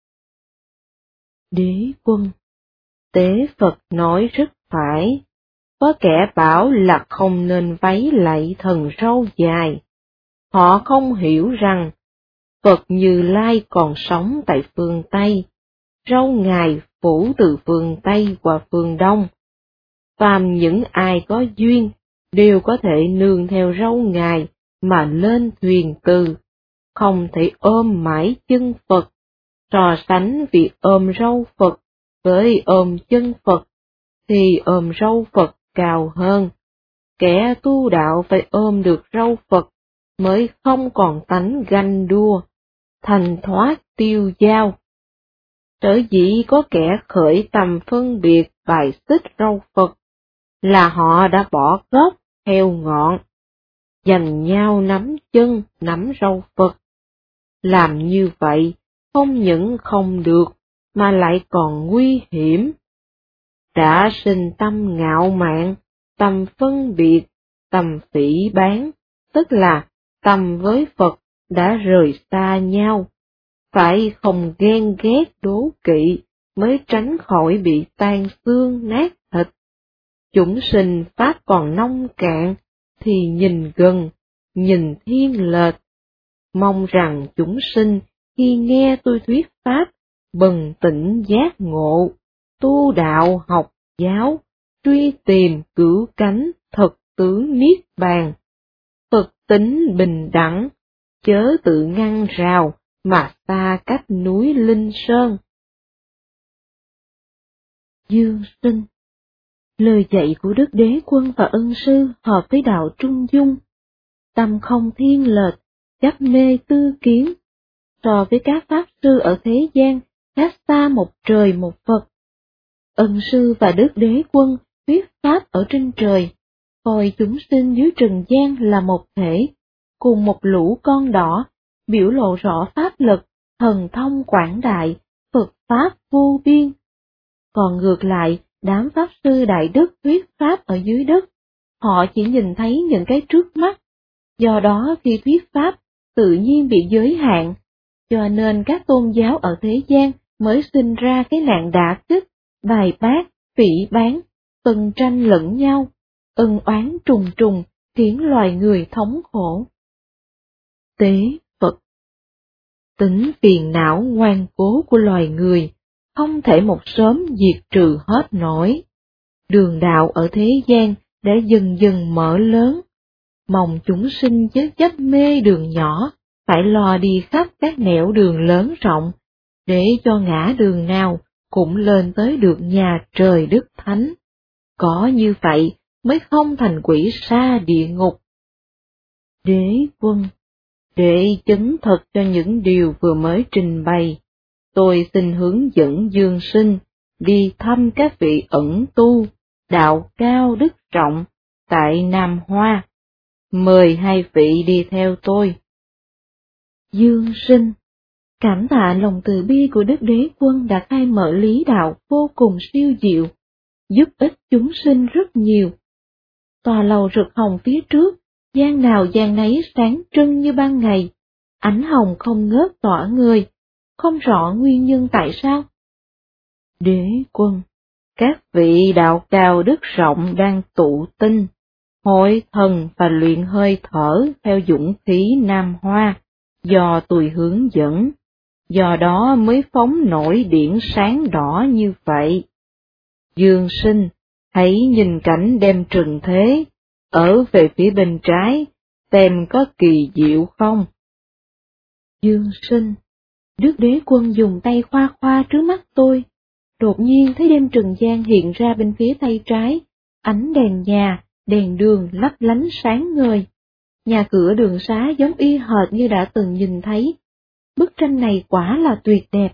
Đế Quân. Tế Phật nói rất phải, có kẻ bảo là không nên váy lạy thần râu dài. Họ không hiểu rằng, Phật Như Lai còn sống tại phương Tây, râu Ngài phủ từ phương Tây qua phương Đông. Phàm những ai có duyên, đều có thể nương theo râu Ngài mà lên thuyền từ, không thể ôm mãi chân Phật. So sánh việc ôm râu Phật với ôm chân Phật, thì ôm râu Phật cao hơn. Kẻ tu đạo phải ôm được râu Phật, mới không còn tánh ganh đua, thành thoát tiêu dao. Sở dĩ có kẻ khởi tầm phân biệt bài xích râu Phật, là họ đã bỏ gốc theo ngọn, giành nhau nắm chân nắm râu Phật. Làm như vậy, không những không được, mà lại còn nguy hiểm. Đã sinh tâm ngạo mạn, tâm phân biệt, tâm phỉ báng, tức là tâm với Phật đã rời xa nhau. Phải không ghen ghét đố kỵ mới tránh khỏi bị tan xương nát thịt. Chúng sinh pháp còn nông cạn thì nhìn gần, nhìn thiên lệch. Mong rằng chúng sinh khi nghe tôi thuyết pháp, bừng tỉnh giác ngộ, tu đạo học giáo, truy tìm cửu cánh thực tướng niết bàn. Phật tính bình đẳng, chớ tự ngăn rào mà xa cách núi Linh Sơn. Dương Sinh. Lời dạy của Đức Đế Quân và Ân Sư hợp với đạo trung dung. Tâm không thiên lệch, chấp mê tư kiến. So với các pháp sư ở thế gian, khác xa một trời một Phật. Ân Sư và Đức Đế Quân thuyết pháp ở trên trời, coi chúng sinh dưới trần gian là một thể, cùng một lũ con đỏ, biểu lộ rõ pháp lực, thần thông quảng đại, Phật pháp vô biên. Còn ngược lại, đám pháp sư đại đức thuyết pháp ở dưới đất, họ chỉ nhìn thấy những cái trước mắt, do đó khi thuyết pháp tự nhiên bị giới hạn, cho nên các tôn giáo ở thế gian mới sinh ra cái nạn đả kích, bài bác, phỉ báng, từng tranh lẫn nhau, ân oán trùng trùng, khiến loài người thống khổ. Tế Phật. Tính phiền não ngoan cố của loài người, không thể một sớm diệt trừ hết nổi. Đường đạo ở thế gian đã dần dần mở lớn, mong chúng sinh chớ chấp mê đường nhỏ, phải lo đi khắp các nẻo đường lớn rộng, để cho ngã đường nào cũng lên tới được nhà trời Đức Thánh. Có như vậy mới không thành quỷ sa địa ngục. Đế Quân. Để chứng thực cho những điều vừa mới trình bày, tôi xin hướng dẫn Dương Sinh đi thăm các vị ẩn tu, đạo cao đức trọng, tại Nam Hoa. Mời hai vị đi theo tôi. Dương Sinh. Cảm tạ lòng từ bi của Đức Đế Quân đã khai mở lý đạo vô cùng siêu diệu, giúp ích chúng sinh rất nhiều. Tòa lầu rực hồng phía trước, gian nào gian nấy sáng trưng như ban ngày, ánh hồng không ngớt tỏa người, không rõ nguyên nhân tại sao. Đế Quân. Các vị đạo cao đức rộng đang tụ tinh, hội thần và luyện hơi thở theo dũng khí Nam Hoa, do tôi hướng dẫn, do đó mới phóng nổi điển sáng đỏ như vậy. Dương Sinh, hãy nhìn cảnh đêm trừng thế, ở về phía bên trái, xem có kỳ diệu không? Dương Sinh. Đức Đế Quân dùng tay khoa khoa trước mắt tôi, đột nhiên thấy đêm trần gian hiện ra bên phía tay trái, ánh đèn nhà, đèn đường lấp lánh sáng ngời. Nhà cửa đường xá giống y hệt như đã từng nhìn thấy. Bức tranh này quả là tuyệt đẹp.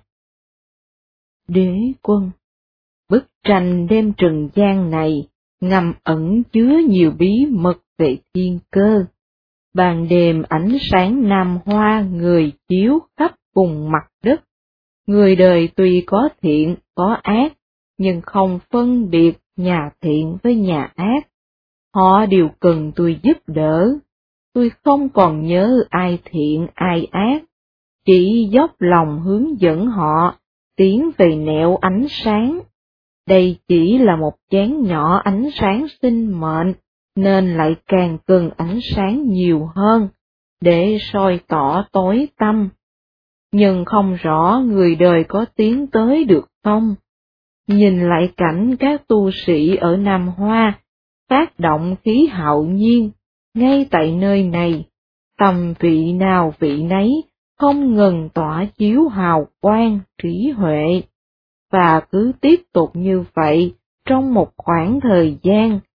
Đế Quân. Bức tranh đêm trần gian này ngầm ẩn chứa nhiều bí mật về thiên cơ. Ban đêm ánh sáng Nam Hoa người chiếu khắp vùng mặt đất. Người đời tuy có thiện, có ác, nhưng không phân biệt nhà thiện với nhà ác. Họ đều cần tôi giúp đỡ. Tôi không còn nhớ ai thiện ai ác, chỉ dốc lòng hướng dẫn họ tiến về nẻo ánh sáng. Đây chỉ là một chén nhỏ ánh sáng sinh mệnh, nên lại càng cần ánh sáng nhiều hơn, để soi tỏ tối tăm. Nhưng không rõ người đời có tiến tới được không? Nhìn lại cảnh các tu sĩ ở Nam Hoa, phát động khí hạo nhiên, ngay tại nơi này, tầm vị nào vị nấy, không ngừng tỏa chiếu hào quang, trí huệ. Và cứ tiếp tục như vậy, trong một khoảng thời gian,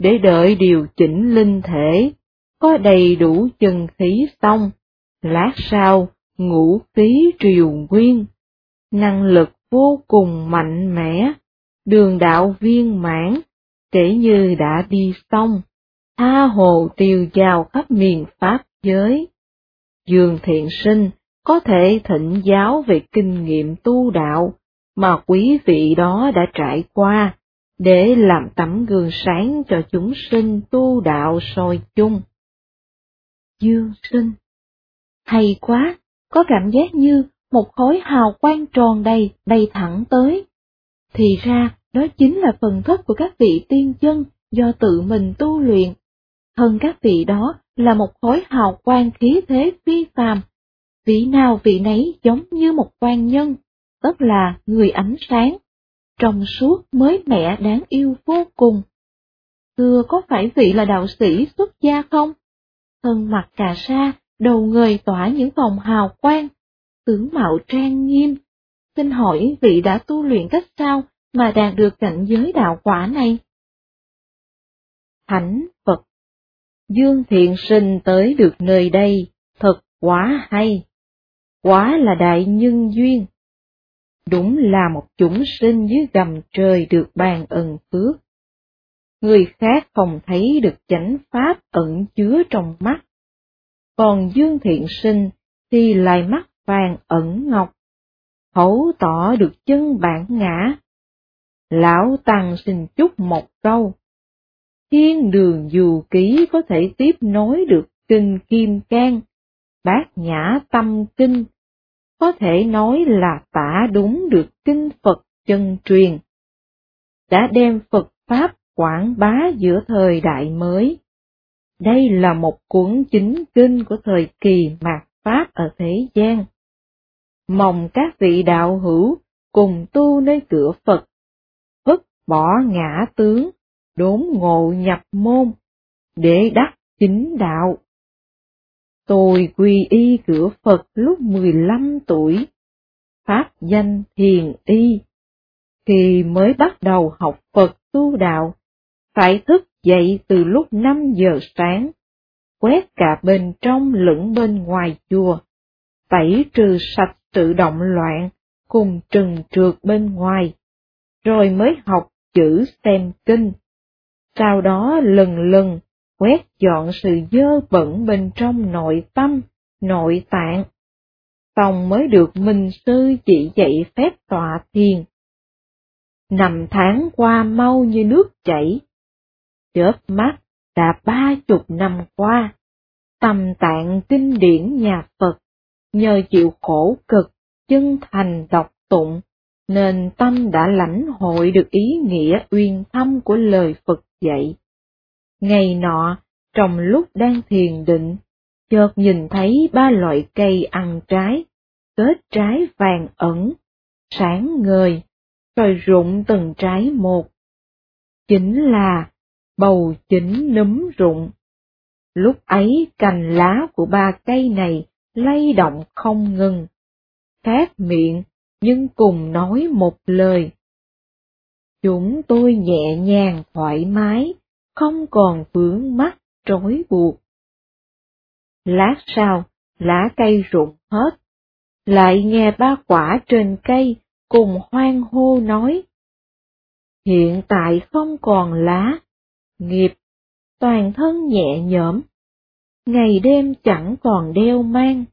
để đợi điều chỉnh linh thể, có đầy đủ chân khí xong, lát sau ngũ khí triều nguyên, năng lực vô cùng mạnh mẽ, đường đạo viên mãn, kể như đã đi xong, tha hồ tiêu dao khắp miền Pháp giới. Dương Thiện Sinh có thể thỉnh giáo về kinh nghiệm tu đạo mà quý vị đó đã trải qua, để làm tấm gương sáng cho chúng sinh tu đạo soi chung. Dương Sinh, hay quá, có cảm giác như một khối hào quang tròn đầy bay thẳng tới. Thì ra, đó chính là phần thức của các vị tiên chân do tự mình tu luyện. Hơn các vị đó là một khối hào quang khí thế phi phàm. Vị nào vị nấy giống như một quan nhân, tức là người ánh sáng, trong suốt mới mẻ đáng yêu vô cùng. Thưa có phải vị là đạo sĩ xuất gia không? Thân mặc cà sa, đầu người tỏa những vòng hào quang, tướng mạo trang nghiêm. Xin hỏi vị đã tu luyện cách sao mà đạt được cảnh giới đạo quả này? Thánh Phật, Dương Thiện Sinh tới được nơi đây, thật quá hay, quá là đại nhân duyên. Đúng là một chúng sinh dưới gầm trời được ban ân phước. Người khác không thấy được chánh pháp ẩn chứa trong mắt, còn Dương Thiện Sinh thì lại mắt vàng ẩn ngọc, thấu tỏ được chân bản ngã. Lão Tăng xin chúc một câu: Thiên đường dù ký có thể tiếp nối được kinh Kim Cang, Bát Nhã Tâm Kinh, có thể nói là tả đúng được kinh Phật chân truyền, đã đem Phật Pháp quảng bá giữa thời đại mới. Đây là một cuốn chính kinh của thời kỳ mạt Pháp ở thế gian. Mong các vị đạo hữu cùng tu nơi cửa Phật, vứt bỏ ngã tướng, đốn ngộ nhập môn, để đắc chính đạo. Tôi quy y cửa Phật lúc 15 tuổi, pháp danh Thiền Y. Khi mới bắt đầu học Phật tu đạo, phải thức dậy từ lúc 5 giờ sáng, quét cả bên trong lẫn bên ngoài chùa, tẩy trừ sạch sự động loạn cùng trần trượt bên ngoài, rồi mới học chữ xem kinh. Sau đó lần lần quét dọn sự dơ bẩn bên trong nội tâm, nội tạng, xong mới được minh sư chỉ dạy phép tọa thiền. Năm tháng qua mau như nước chảy, chớp mắt đã 30 năm qua, tâm tạng kinh điển nhà Phật, nhờ chịu khổ cực, chân thành đọc tụng, nên tâm đã lãnh hội được ý nghĩa uyên thâm của lời Phật dạy. Ngày nọ, trong lúc đang thiền định, chợt nhìn thấy 3 loại cây ăn trái, kết trái vàng ẩn, sáng ngời, rồi rụng từng trái một. Chính là bầu chính núm rụng. Lúc ấy cành lá của 3 cây này lay động không ngừng, khát miệng nhưng cùng nói một lời: Chúng tôi nhẹ nhàng thoải mái, không còn vướng mắc trói buộc. Lát sau, lá cây rụng hết, lại nghe 3 quả trên cây cùng hoan hô nói: Hiện tại không còn lá, nghiệp, toàn thân nhẹ nhõm, ngày đêm chẳng còn đeo mang.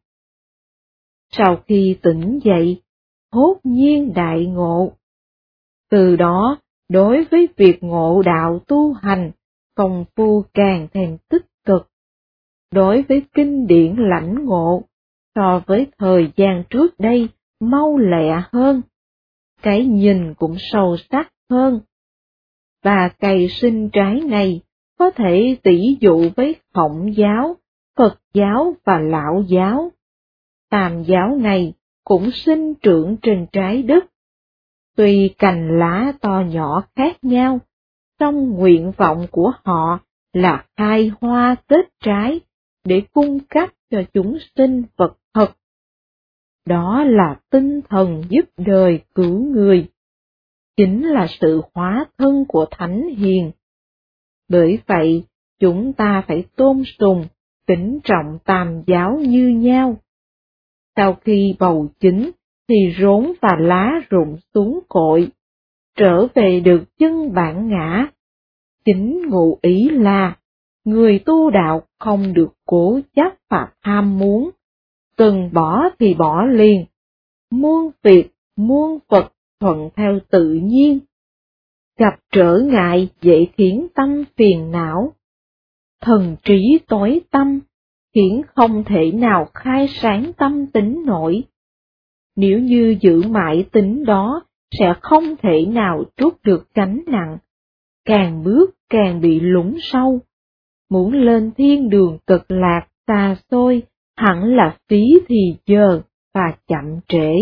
Sau khi tỉnh dậy, hốt nhiên đại ngộ. Từ đó, đối với việc ngộ đạo tu hành, công phu càng thêm tích cực. Đối với kinh điển lãnh ngộ, so với thời gian trước đây mau lẹ hơn, cái nhìn cũng sâu sắc hơn. Và cây sinh trái này có thể tỷ dụ với Khổng giáo, Phật giáo và Lão giáo. Tam giáo này cũng sinh trưởng trên trái đất. Tuy cành lá to nhỏ khác nhau, song nguyện vọng của họ là khai hoa kết trái để cung cấp cho chúng sinh vật thật. Đó là tinh thần giúp đời cứu người, chính là sự hóa thân của Thánh Hiền. Bởi vậy, chúng ta phải tôn sùng, kính trọng Tam giáo như nhau. Sau khi bầu chín, thì rốn và lá rụng xuống cội, trở về được chân bản ngã. Chính ngụ ý là, người tu đạo không được cố chấp và ham muốn, cần bỏ thì bỏ liền, muôn việc, muôn vật thuận theo tự nhiên. Gặp trở ngại dễ khiến tâm phiền não, thần trí tối tăm, khiến không thể nào khai sáng tâm tính nổi. Nếu như giữ mãi tính đó, sẽ không thể nào trút được gánh nặng, càng bước càng bị lún sâu. Muốn lên thiên đường cực lạc xa xôi, hẳn là phí thì giờ và chậm trễ.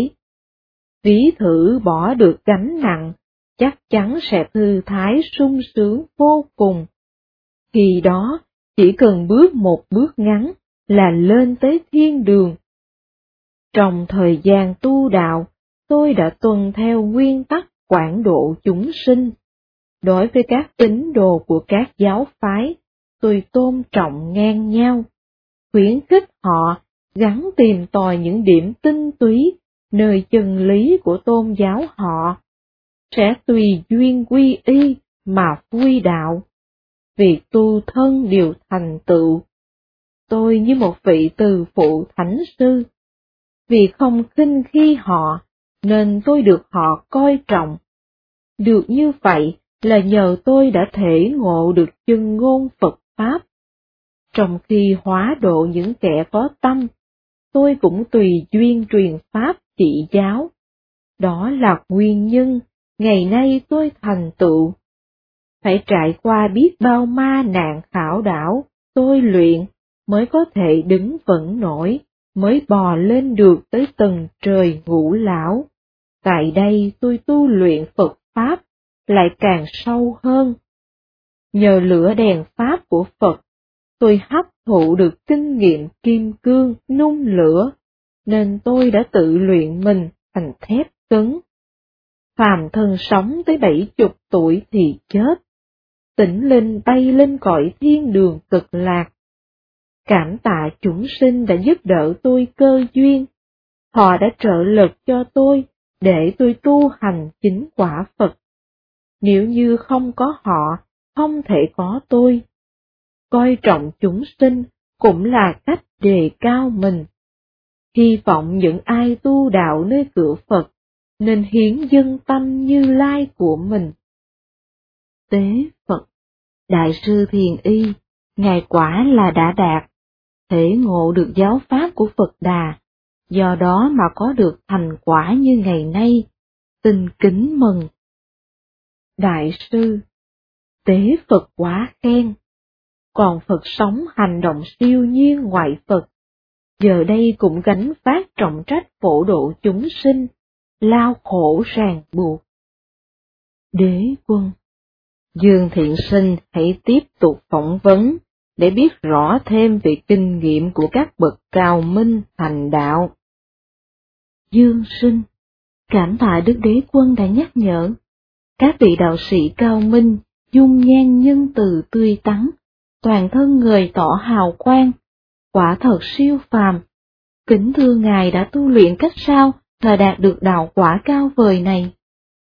Ví thử bỏ được gánh nặng, chắc chắn sẽ thư thái sung sướng vô cùng. Khi đó, chỉ cần bước một bước ngắn là lên tới thiên đường. Trong thời gian tu đạo, tôi đã tuân theo nguyên tắc quảng độ chúng sinh. Đối với các tín đồ của các giáo phái, tôi tôn trọng ngang nhau, khuyến khích họ gắn tìm tòi những điểm tinh túy nơi chân lý của tôn giáo họ, sẽ tùy duyên quy y mà vui đạo. Vì tu thân đều thành tựu, tôi như một vị từ phụ thánh sư. Vì không khinh khi họ, nên tôi được họ coi trọng. Được như vậy là nhờ tôi đã thể ngộ được chân ngôn Phật Pháp. Trong khi hóa độ những kẻ có tâm, tôi cũng tùy duyên truyền Pháp chỉ giáo. Đó là nguyên nhân ngày nay tôi thành tựu. Phải trải qua biết bao ma nạn khảo đảo, tôi luyện, mới có thể đứng vững nổi, mới bò lên được tới tầng trời ngũ lão. Tại đây tôi tu luyện Phật Pháp, lại càng sâu hơn. Nhờ lửa đèn Pháp của Phật, tôi hấp thụ được kinh nghiệm kim cương nung lửa, nên tôi đã tự luyện mình thành thép cứng. Phàm thân sống tới 70 tuổi thì chết, tỉnh linh bay lên cõi thiên đường cực lạc. Cảm tạ chúng sinh đã giúp đỡ tôi cơ duyên, họ đã trợ lực cho tôi để tôi tu hành chính quả Phật. Nếu như không có họ, không thể có tôi. Coi trọng chúng sinh cũng là cách đề cao mình. Hy vọng những ai tu đạo nơi cửa Phật nên hiến dâng tâm Như Lai của mình. Tế Phật, Đại sư Thiền Y, Ngài quả là đã đạt, thể ngộ được giáo pháp của Phật Đà, do đó mà có được thành quả như ngày nay, xin kính mừng. Đại sư, tế Phật quá khen, còn Phật sống hành động siêu nhiên ngoại Phật, giờ đây cũng gánh vác trọng trách phổ độ chúng sinh, lao khổ ràng buộc. Đế Quân, Dương Thiện Sinh hãy tiếp tục phỏng vấn để biết rõ thêm về kinh nghiệm của các bậc cao minh thành đạo. Dương Sinh, cảm tạ Đức Đế Quân đã nhắc nhở. Các vị đạo sĩ cao minh, dung nhan nhân từ tươi tắn, toàn thân người tỏ hào quang, quả thật siêu phàm. Kính thưa Ngài đã tu luyện cách sao mà đạt được đạo quả cao vời này?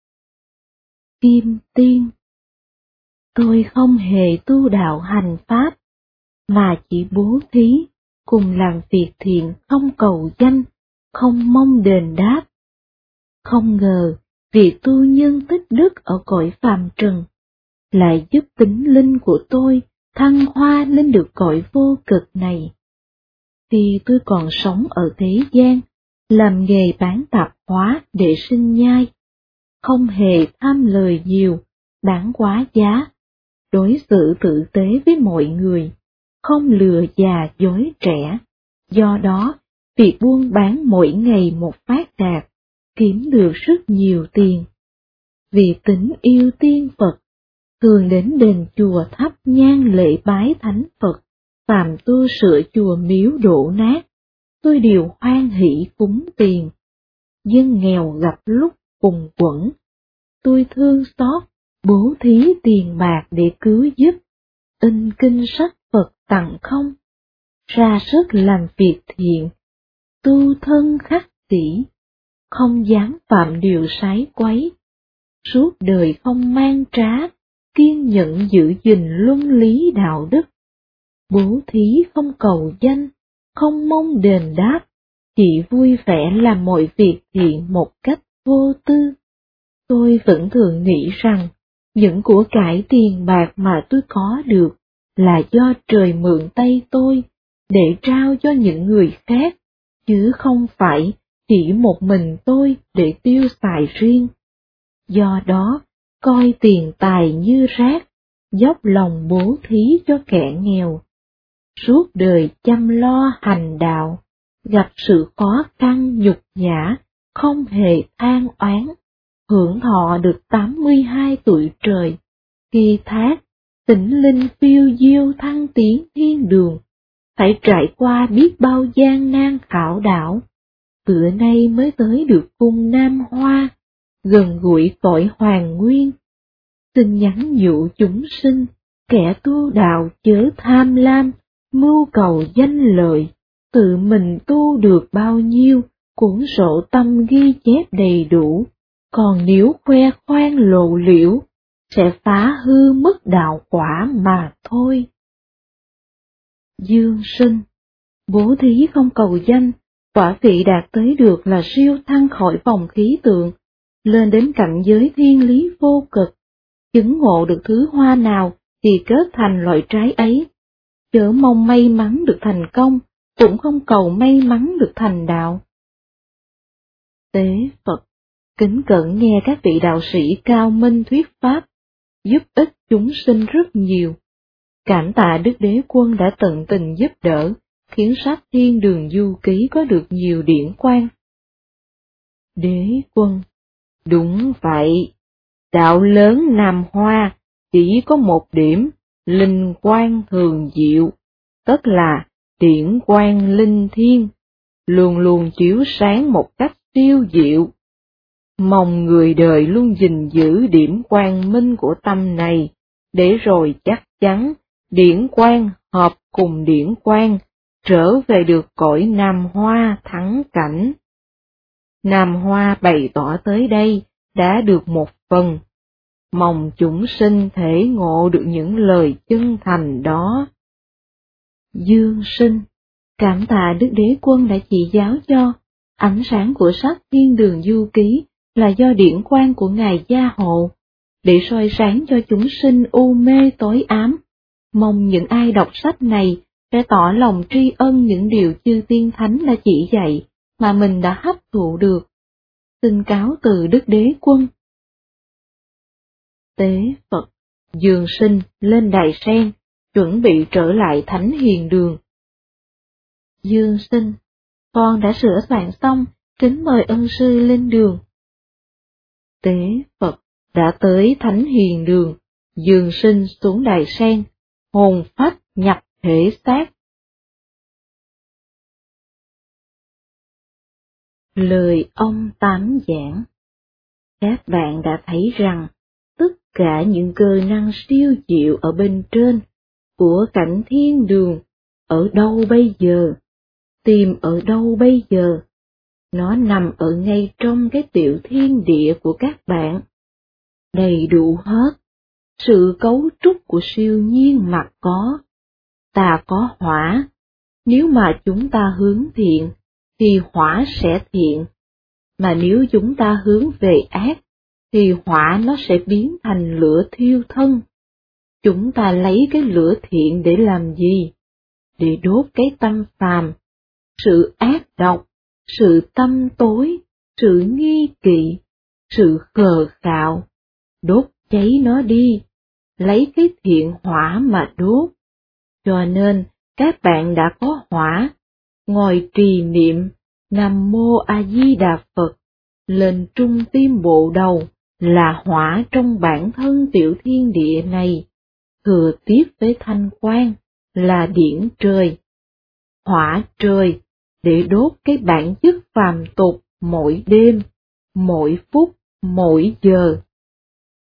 Kim Tiên, tôi không hề tu đạo hành pháp, mà chỉ bố thí, cùng làm việc thiện không cầu danh, không mong đền đáp. Không ngờ, việc tu nhân tích đức ở cõi phàm trần, lại giúp tính linh của tôi thăng hoa lên được cõi vô cực này. Khi tôi còn sống ở thế gian, làm nghề bán tạp hóa để sinh nhai, không hề tham lời nhiều, bán quá giá, đối xử tử tế với mọi người, không lừa già dối trẻ. Do đó, việc buôn bán mỗi ngày một phát đạt, kiếm được rất nhiều tiền. Vì tính yêu tiên Phật, thường đến đền chùa thắp nhang lễ bái thánh Phật, phàm tu sửa chùa miếu đổ nát, tôi đều hoan hỷ cúng tiền. Dân nghèo gặp lúc cùng quẫn, tôi thương xót, bố thí tiền bạc để cứu giúp. in kinh sách Phật tặng không, ra sức làm việc thiện, tu thân khắc kỷ, không dám phạm điều sái quấy, suốt đời không mang trá, kiên nhẫn giữ gìn luân lý đạo đức, bố thí không cầu danh, không mong đền đáp, chỉ vui vẻ làm mọi việc thiện một cách vô tư. Tôi vẫn thường nghĩ rằng, những của cải tiền bạc mà tôi có được là do trời mượn tay tôi để trao cho những người khác, chứ không phải chỉ một mình tôi để tiêu xài riêng. Do đó, coi tiền tài như rác, dốc lòng bố thí cho kẻ nghèo. Suốt đời chăm lo hành đạo, gặp sự khó khăn nhục nhã, không hề than oán, hưởng thọ được 82 tuổi trời, khi thác, tỉnh linh phiêu diêu thăng tiến thiên đường, phải trải qua biết bao gian nan khảo đảo, bữa nay mới tới được cung Nam Hoa, gần gũi cõi hoàng nguyên. Xin nhắn nhủ chúng sinh, kẻ tu đạo chớ tham lam, mưu cầu danh lợi, tự mình tu được bao nhiêu, cuốn sổ tâm ghi chép đầy đủ, còn nếu khoe khoang lộ liễu, sẽ phá hư mất đạo quả mà thôi. Dương sinh, bố thí không cầu danh, quả vị đạt tới được là siêu thăng khỏi vòng khí tượng, lên đến cảnh giới thiên lý vô cực, chứng ngộ được thứ hoa nào thì kết thành loại trái ấy, chớ mong may mắn được thành công, cũng không cầu may mắn được thành đạo. Tế Phật, kính cẩn nghe các vị đạo sĩ cao minh thuyết pháp, giúp ích chúng sinh rất nhiều. Cảm tạ Đức Đế Quân đã tận tình giúp đỡ, khiến sách Thiên Đường Du Ký có được nhiều điển quan. Đế Quân, đúng vậy, đạo lớn Nam Hoa chỉ có một điểm, linh quang thường diệu, tức là điển quang linh thiêng, luôn luôn chiếu sáng một cách siêu diệu. Mong người đời luôn gìn giữ điểm quang minh của tâm này, để rồi chắc chắn điển quang hợp cùng điển quang, trở về được cõi Nam Hoa thắng cảnh. Nam Hoa bày tỏ tới đây đã được một phần, mong chúng sinh thể ngộ được những lời chân thành đó. Dương sinh, cảm tạ Đức Đế Quân đã chỉ giáo cho, ánh sáng của sách Thiên Đường Du Ký là do điển quang của Ngài gia hộ, để soi sáng cho chúng sinh u mê tối ám. Mong những ai đọc sách này sẽ tỏ lòng tri ân những điều chư tiên thánh đã chỉ dạy, mà mình đã hấp thụ được. Xin cáo từ Đức Đế Quân. Tế Phật, Dương sinh lên đài sen, chuẩn bị trở lại Thánh Hiền Đường. Dương sinh, con đã sửa soạn xong, kính mời ân sư lên đường. Tế Phật, đã tới Thánh Hiền Đường, Dương sinh xuống đài sen, hồn phách nhập thể xác. Lời ông Tám giảng. Các bạn đã thấy rằng, tất cả những cơ năng siêu diệu ở bên trên, của cảnh thiên đường, ở đâu bây giờ? Tìm ở đâu bây giờ? Nó nằm ở ngay trong cái tiểu thiên địa của các bạn. Đầy đủ hết, sự cấu trúc của siêu nhiên mặt có. Ta có hỏa, nếu mà chúng ta hướng thiện, thì hỏa sẽ thiện, mà nếu chúng ta hướng về ác, thì hỏa nó sẽ biến thành lửa thiêu thân. Chúng ta lấy cái lửa thiện để làm gì? Để đốt cái tâm phàm, sự ác độc, sự tâm tối, sự nghi kỵ, sự khờ khạo. Đốt cháy nó đi, lấy cái thiện hỏa mà đốt. Cho nên, các bạn đã có hỏa, ngồi trì niệm Nam Mô A Di Đà Phật, lên trung tim bộ đầu là hỏa trong bản thân tiểu thiên địa này, thừa tiếp với thanh quang là điển trời. Hỏa trời để đốt cái bản chất phàm tục mỗi đêm, mỗi phút, mỗi giờ.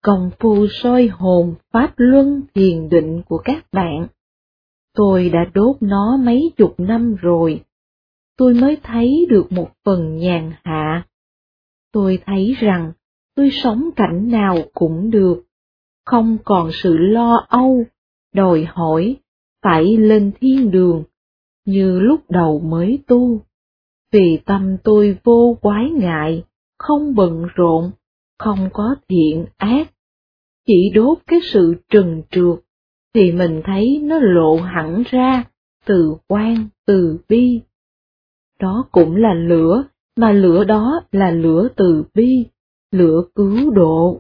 công phu soi hồn pháp luân thiền định của các bạn. Tôi đã đốt nó mấy chục năm rồi. Tôi mới thấy được một phần nhàn hạ. Tôi thấy rằng tôi sống cảnh nào cũng được, không còn sự lo âu, đòi hỏi, phải lên thiên đường, như lúc đầu mới tu. Vì tâm tôi vô quái ngại, không bận rộn, không có thiện ác. Chỉ đốt cái sự trần trượt, thì mình thấy nó lộ hẳn ra, từ quan, từ bi. Đó cũng là lửa, mà lửa đó là lửa từ bi, lửa cứu độ.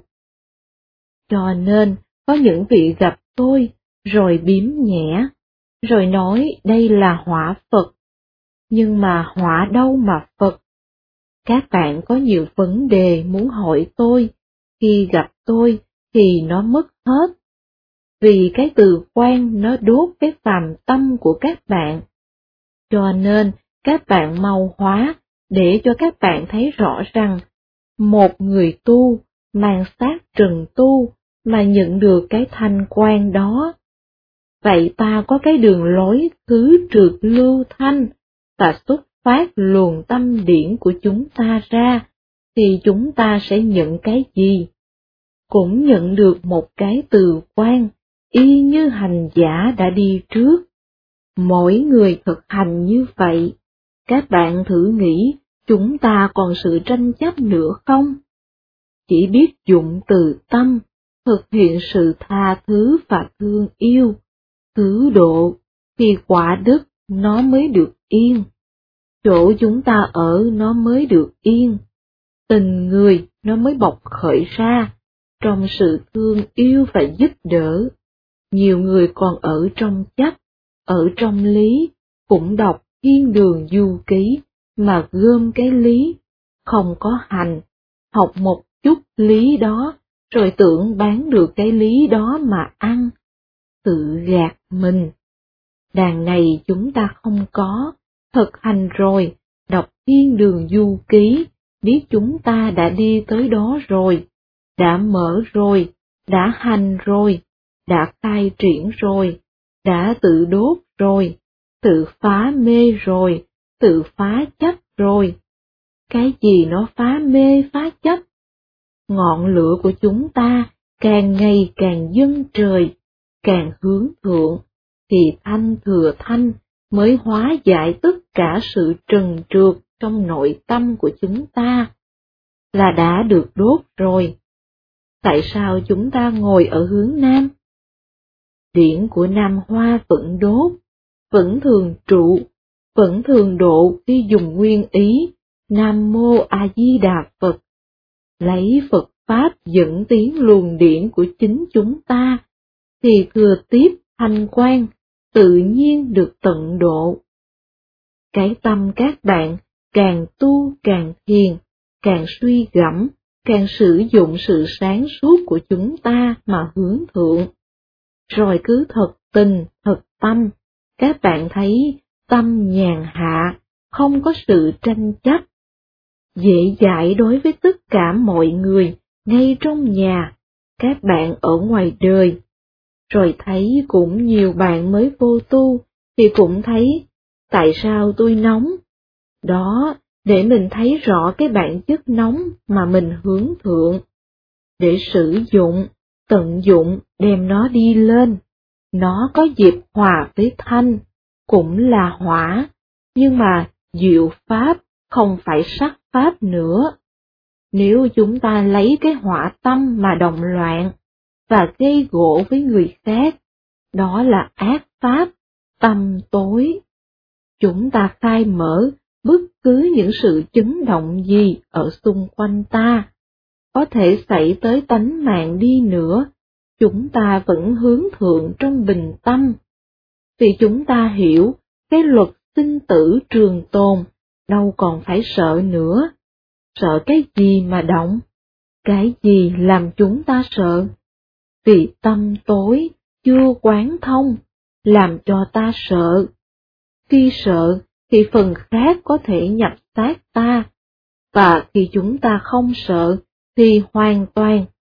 Cho nên, có những vị gặp tôi, rồi biếm nhẹ, rồi nói đây là hỏa Phật. Nhưng mà hỏa đâu mà Phật? Các bạn có nhiều vấn đề muốn hỏi tôi, khi gặp tôi thì nó mất hết. Vì cái từ quan nó đốt cái phàm tâm của các bạn. Cho nên, các bạn mau hóa, để cho các bạn thấy rõ rằng, một người tu, mang xác trần tu, mà nhận được cái thanh quan đó. Vậy ta có cái đường lối khứ trượt lưu thanh, và xuất phát luồng tâm điển của chúng ta ra, thì chúng ta sẽ nhận cái gì? Cũng nhận được một cái từ quan, y như hành giả đã đi trước. Mỗi người thực hành như vậy, các bạn thử nghĩ chúng ta còn sự tranh chấp nữa không? Chỉ biết dụng từ tâm, thực hiện sự tha thứ và thương yêu, cứu độ, thì quả đức nó mới được yên. Chỗ chúng ta ở nó mới được yên. Tình người nó mới bộc khởi ra, trong sự thương yêu và giúp đỡ. Nhiều người còn ở trong chấp, ở trong lý, cũng đọc Thiên Đường Du Ký, mà gom cái lý, không có hành, học một chút lý đó, rồi tưởng bán được cái lý đó mà ăn. Tự gạt mình. Đàn này chúng ta không có, thực hành rồi, đọc Thiên Đường Du Ký, biết chúng ta đã đi tới đó rồi, đã mở rồi, đã hành rồi, đã khai triển rồi, đã tự đốt rồi, tự phá mê rồi, tự phá chấp rồi. Cái gì nó phá mê phá chấp? Ngọn lửa của chúng ta càng ngày càng dâng trời, càng hướng thượng, thì thanh thừa thanh mới hóa giải tất cả sự trần trượt trong nội tâm của chúng ta, là đã được đốt rồi. Tại sao chúng ta ngồi ở hướng Nam? Điển của Nam Hoa vẫn đốt, vẫn thường trụ, vẫn thường độ khi dùng nguyên ý Nam Mô A Di Đà Phật. Lấy Phật Pháp dẫn tiến luồng điển của chính chúng ta, thì thừa tiếp thanh quan, tự nhiên được tận độ. Cái tâm các bạn càng tu càng thiền, càng suy gẫm, càng sử dụng sự sáng suốt của chúng ta mà hướng thượng. Rồi cứ thật tình, thật tâm, các bạn thấy tâm nhàn hạ, không có sự tranh chấp. Dễ dãi đối với tất cả mọi người, ngay trong nhà, các bạn ở ngoài đời. Rồi thấy cũng nhiều bạn mới vô tu, thì cũng thấy, tại sao tôi nóng? Đó, để mình thấy rõ cái bản chất nóng mà mình hướng thượng. Để sử dụng, tận dụng, đem nó đi lên. Nó có dịp hòa với thanh, cũng là hỏa, nhưng mà diệu pháp không phải sắc pháp nữa. Nếu chúng ta lấy cái hỏa tâm mà động loạn, và gây gỗ với người khác, đó là ác pháp, tâm tối. Chúng ta khai mở bất cứ những sự chấn động gì ở xung quanh ta, có thể xảy tới tánh mạng đi nữa, chúng ta vẫn hướng thượng trong bình tâm. Vì chúng ta hiểu cái luật sinh tử trường tồn, đâu còn phải sợ nữa. Sợ cái gì mà động? Cái gì làm chúng ta sợ? Vì tâm tối, chưa quán thông, làm cho ta sợ. Khi sợ, thì phần khác có thể nhập xác ta, và khi chúng ta không sợ, thì hoàn toàn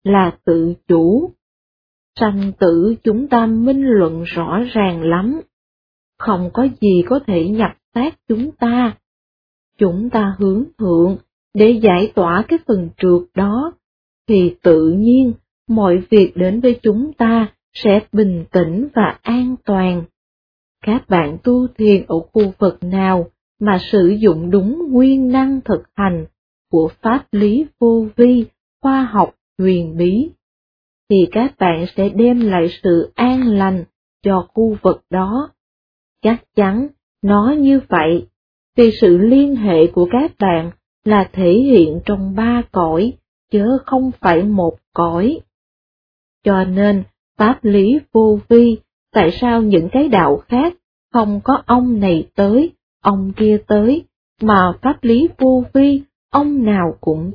là tự chủ. Sanh tử chúng ta minh luận rõ ràng lắm, không có gì có thể nhập xác chúng ta. Chúng ta hướng thượng để giải tỏa cái phần trượt đó, thì tự nhiên mọi việc đến với chúng ta sẽ bình tĩnh và an toàn. Các bạn tu thiền ở khu vực nào mà sử dụng đúng nguyên năng thực hành của pháp lý vô vi, khoa học huyền bí, thì các bạn sẽ đem lại sự an lành cho khu vực đó. Chắc chắn nó như vậy, vì sự liên hệ của các bạn là thể hiện trong 3 cõi, chứ không phải một cõi. Cho nên, pháp lý vô vi, tại sao những cái đạo khác không có ông này tới, ông kia tới, mà pháp lý vô vi, ông nào cũng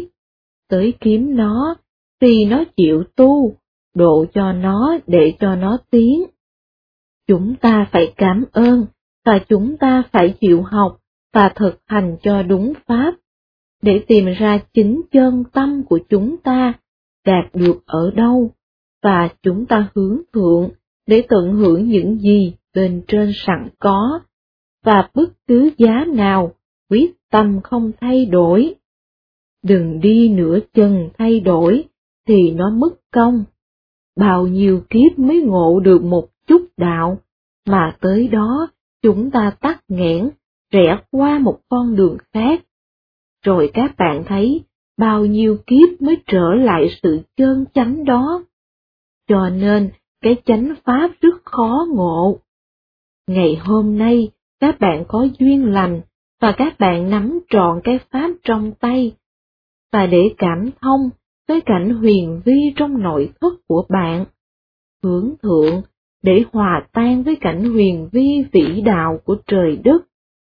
tới kiếm nó, vì nó chịu tu, độ cho nó để cho nó tiến. Chúng ta phải cảm ơn, và chúng ta phải chịu học và thực hành cho đúng pháp, để tìm ra chính chân tâm của chúng ta đạt được ở đâu, và chúng ta hướng thượng để tận hưởng những gì bên trên sẵn có, và bất cứ giá nào quyết tâm không thay đổi. Đừng đi nửa chừng thay đổi, thì nó mất công. Bao nhiêu kiếp mới ngộ được một chút đạo, mà tới đó chúng ta tắc nghẽn, rẽ qua một con đường khác. Rồi các bạn thấy, bao nhiêu kiếp mới trở lại sự chân chánh đó. Cho nên, cái chánh pháp rất khó ngộ. Ngày hôm nay, các bạn có duyên lành, và các bạn nắm trọn cái pháp trong tay, và để cảm thông với cảnh huyền vi trong nội thức của bạn, hướng thượng để hòa tan với cảnh huyền vi vĩ đạo của trời đất.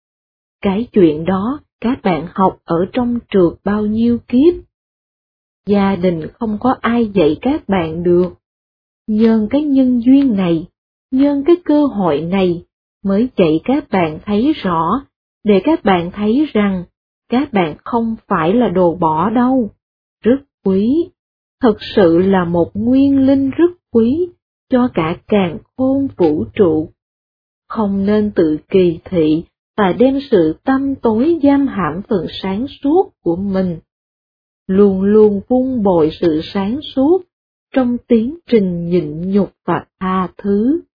Cái chuyện đó các bạn học ở trong trượt bao nhiêu kiếp. Gia đình không có ai dạy các bạn được. Nhân cái nhân duyên này, nhân cái cơ hội này mới dạy các bạn thấy rõ, để các bạn thấy rằng các bạn không phải là đồ bỏ đâu, rất quý, thực sự là một nguyên linh rất quý cho cả càn khôn vũ trụ. Không nên tự kỳ thị và đem sự tâm tối giam hãm phần sáng suốt của mình. Luôn luôn vun bồi sự sáng suốt trong tiến trình nhịn nhục và tha thứ.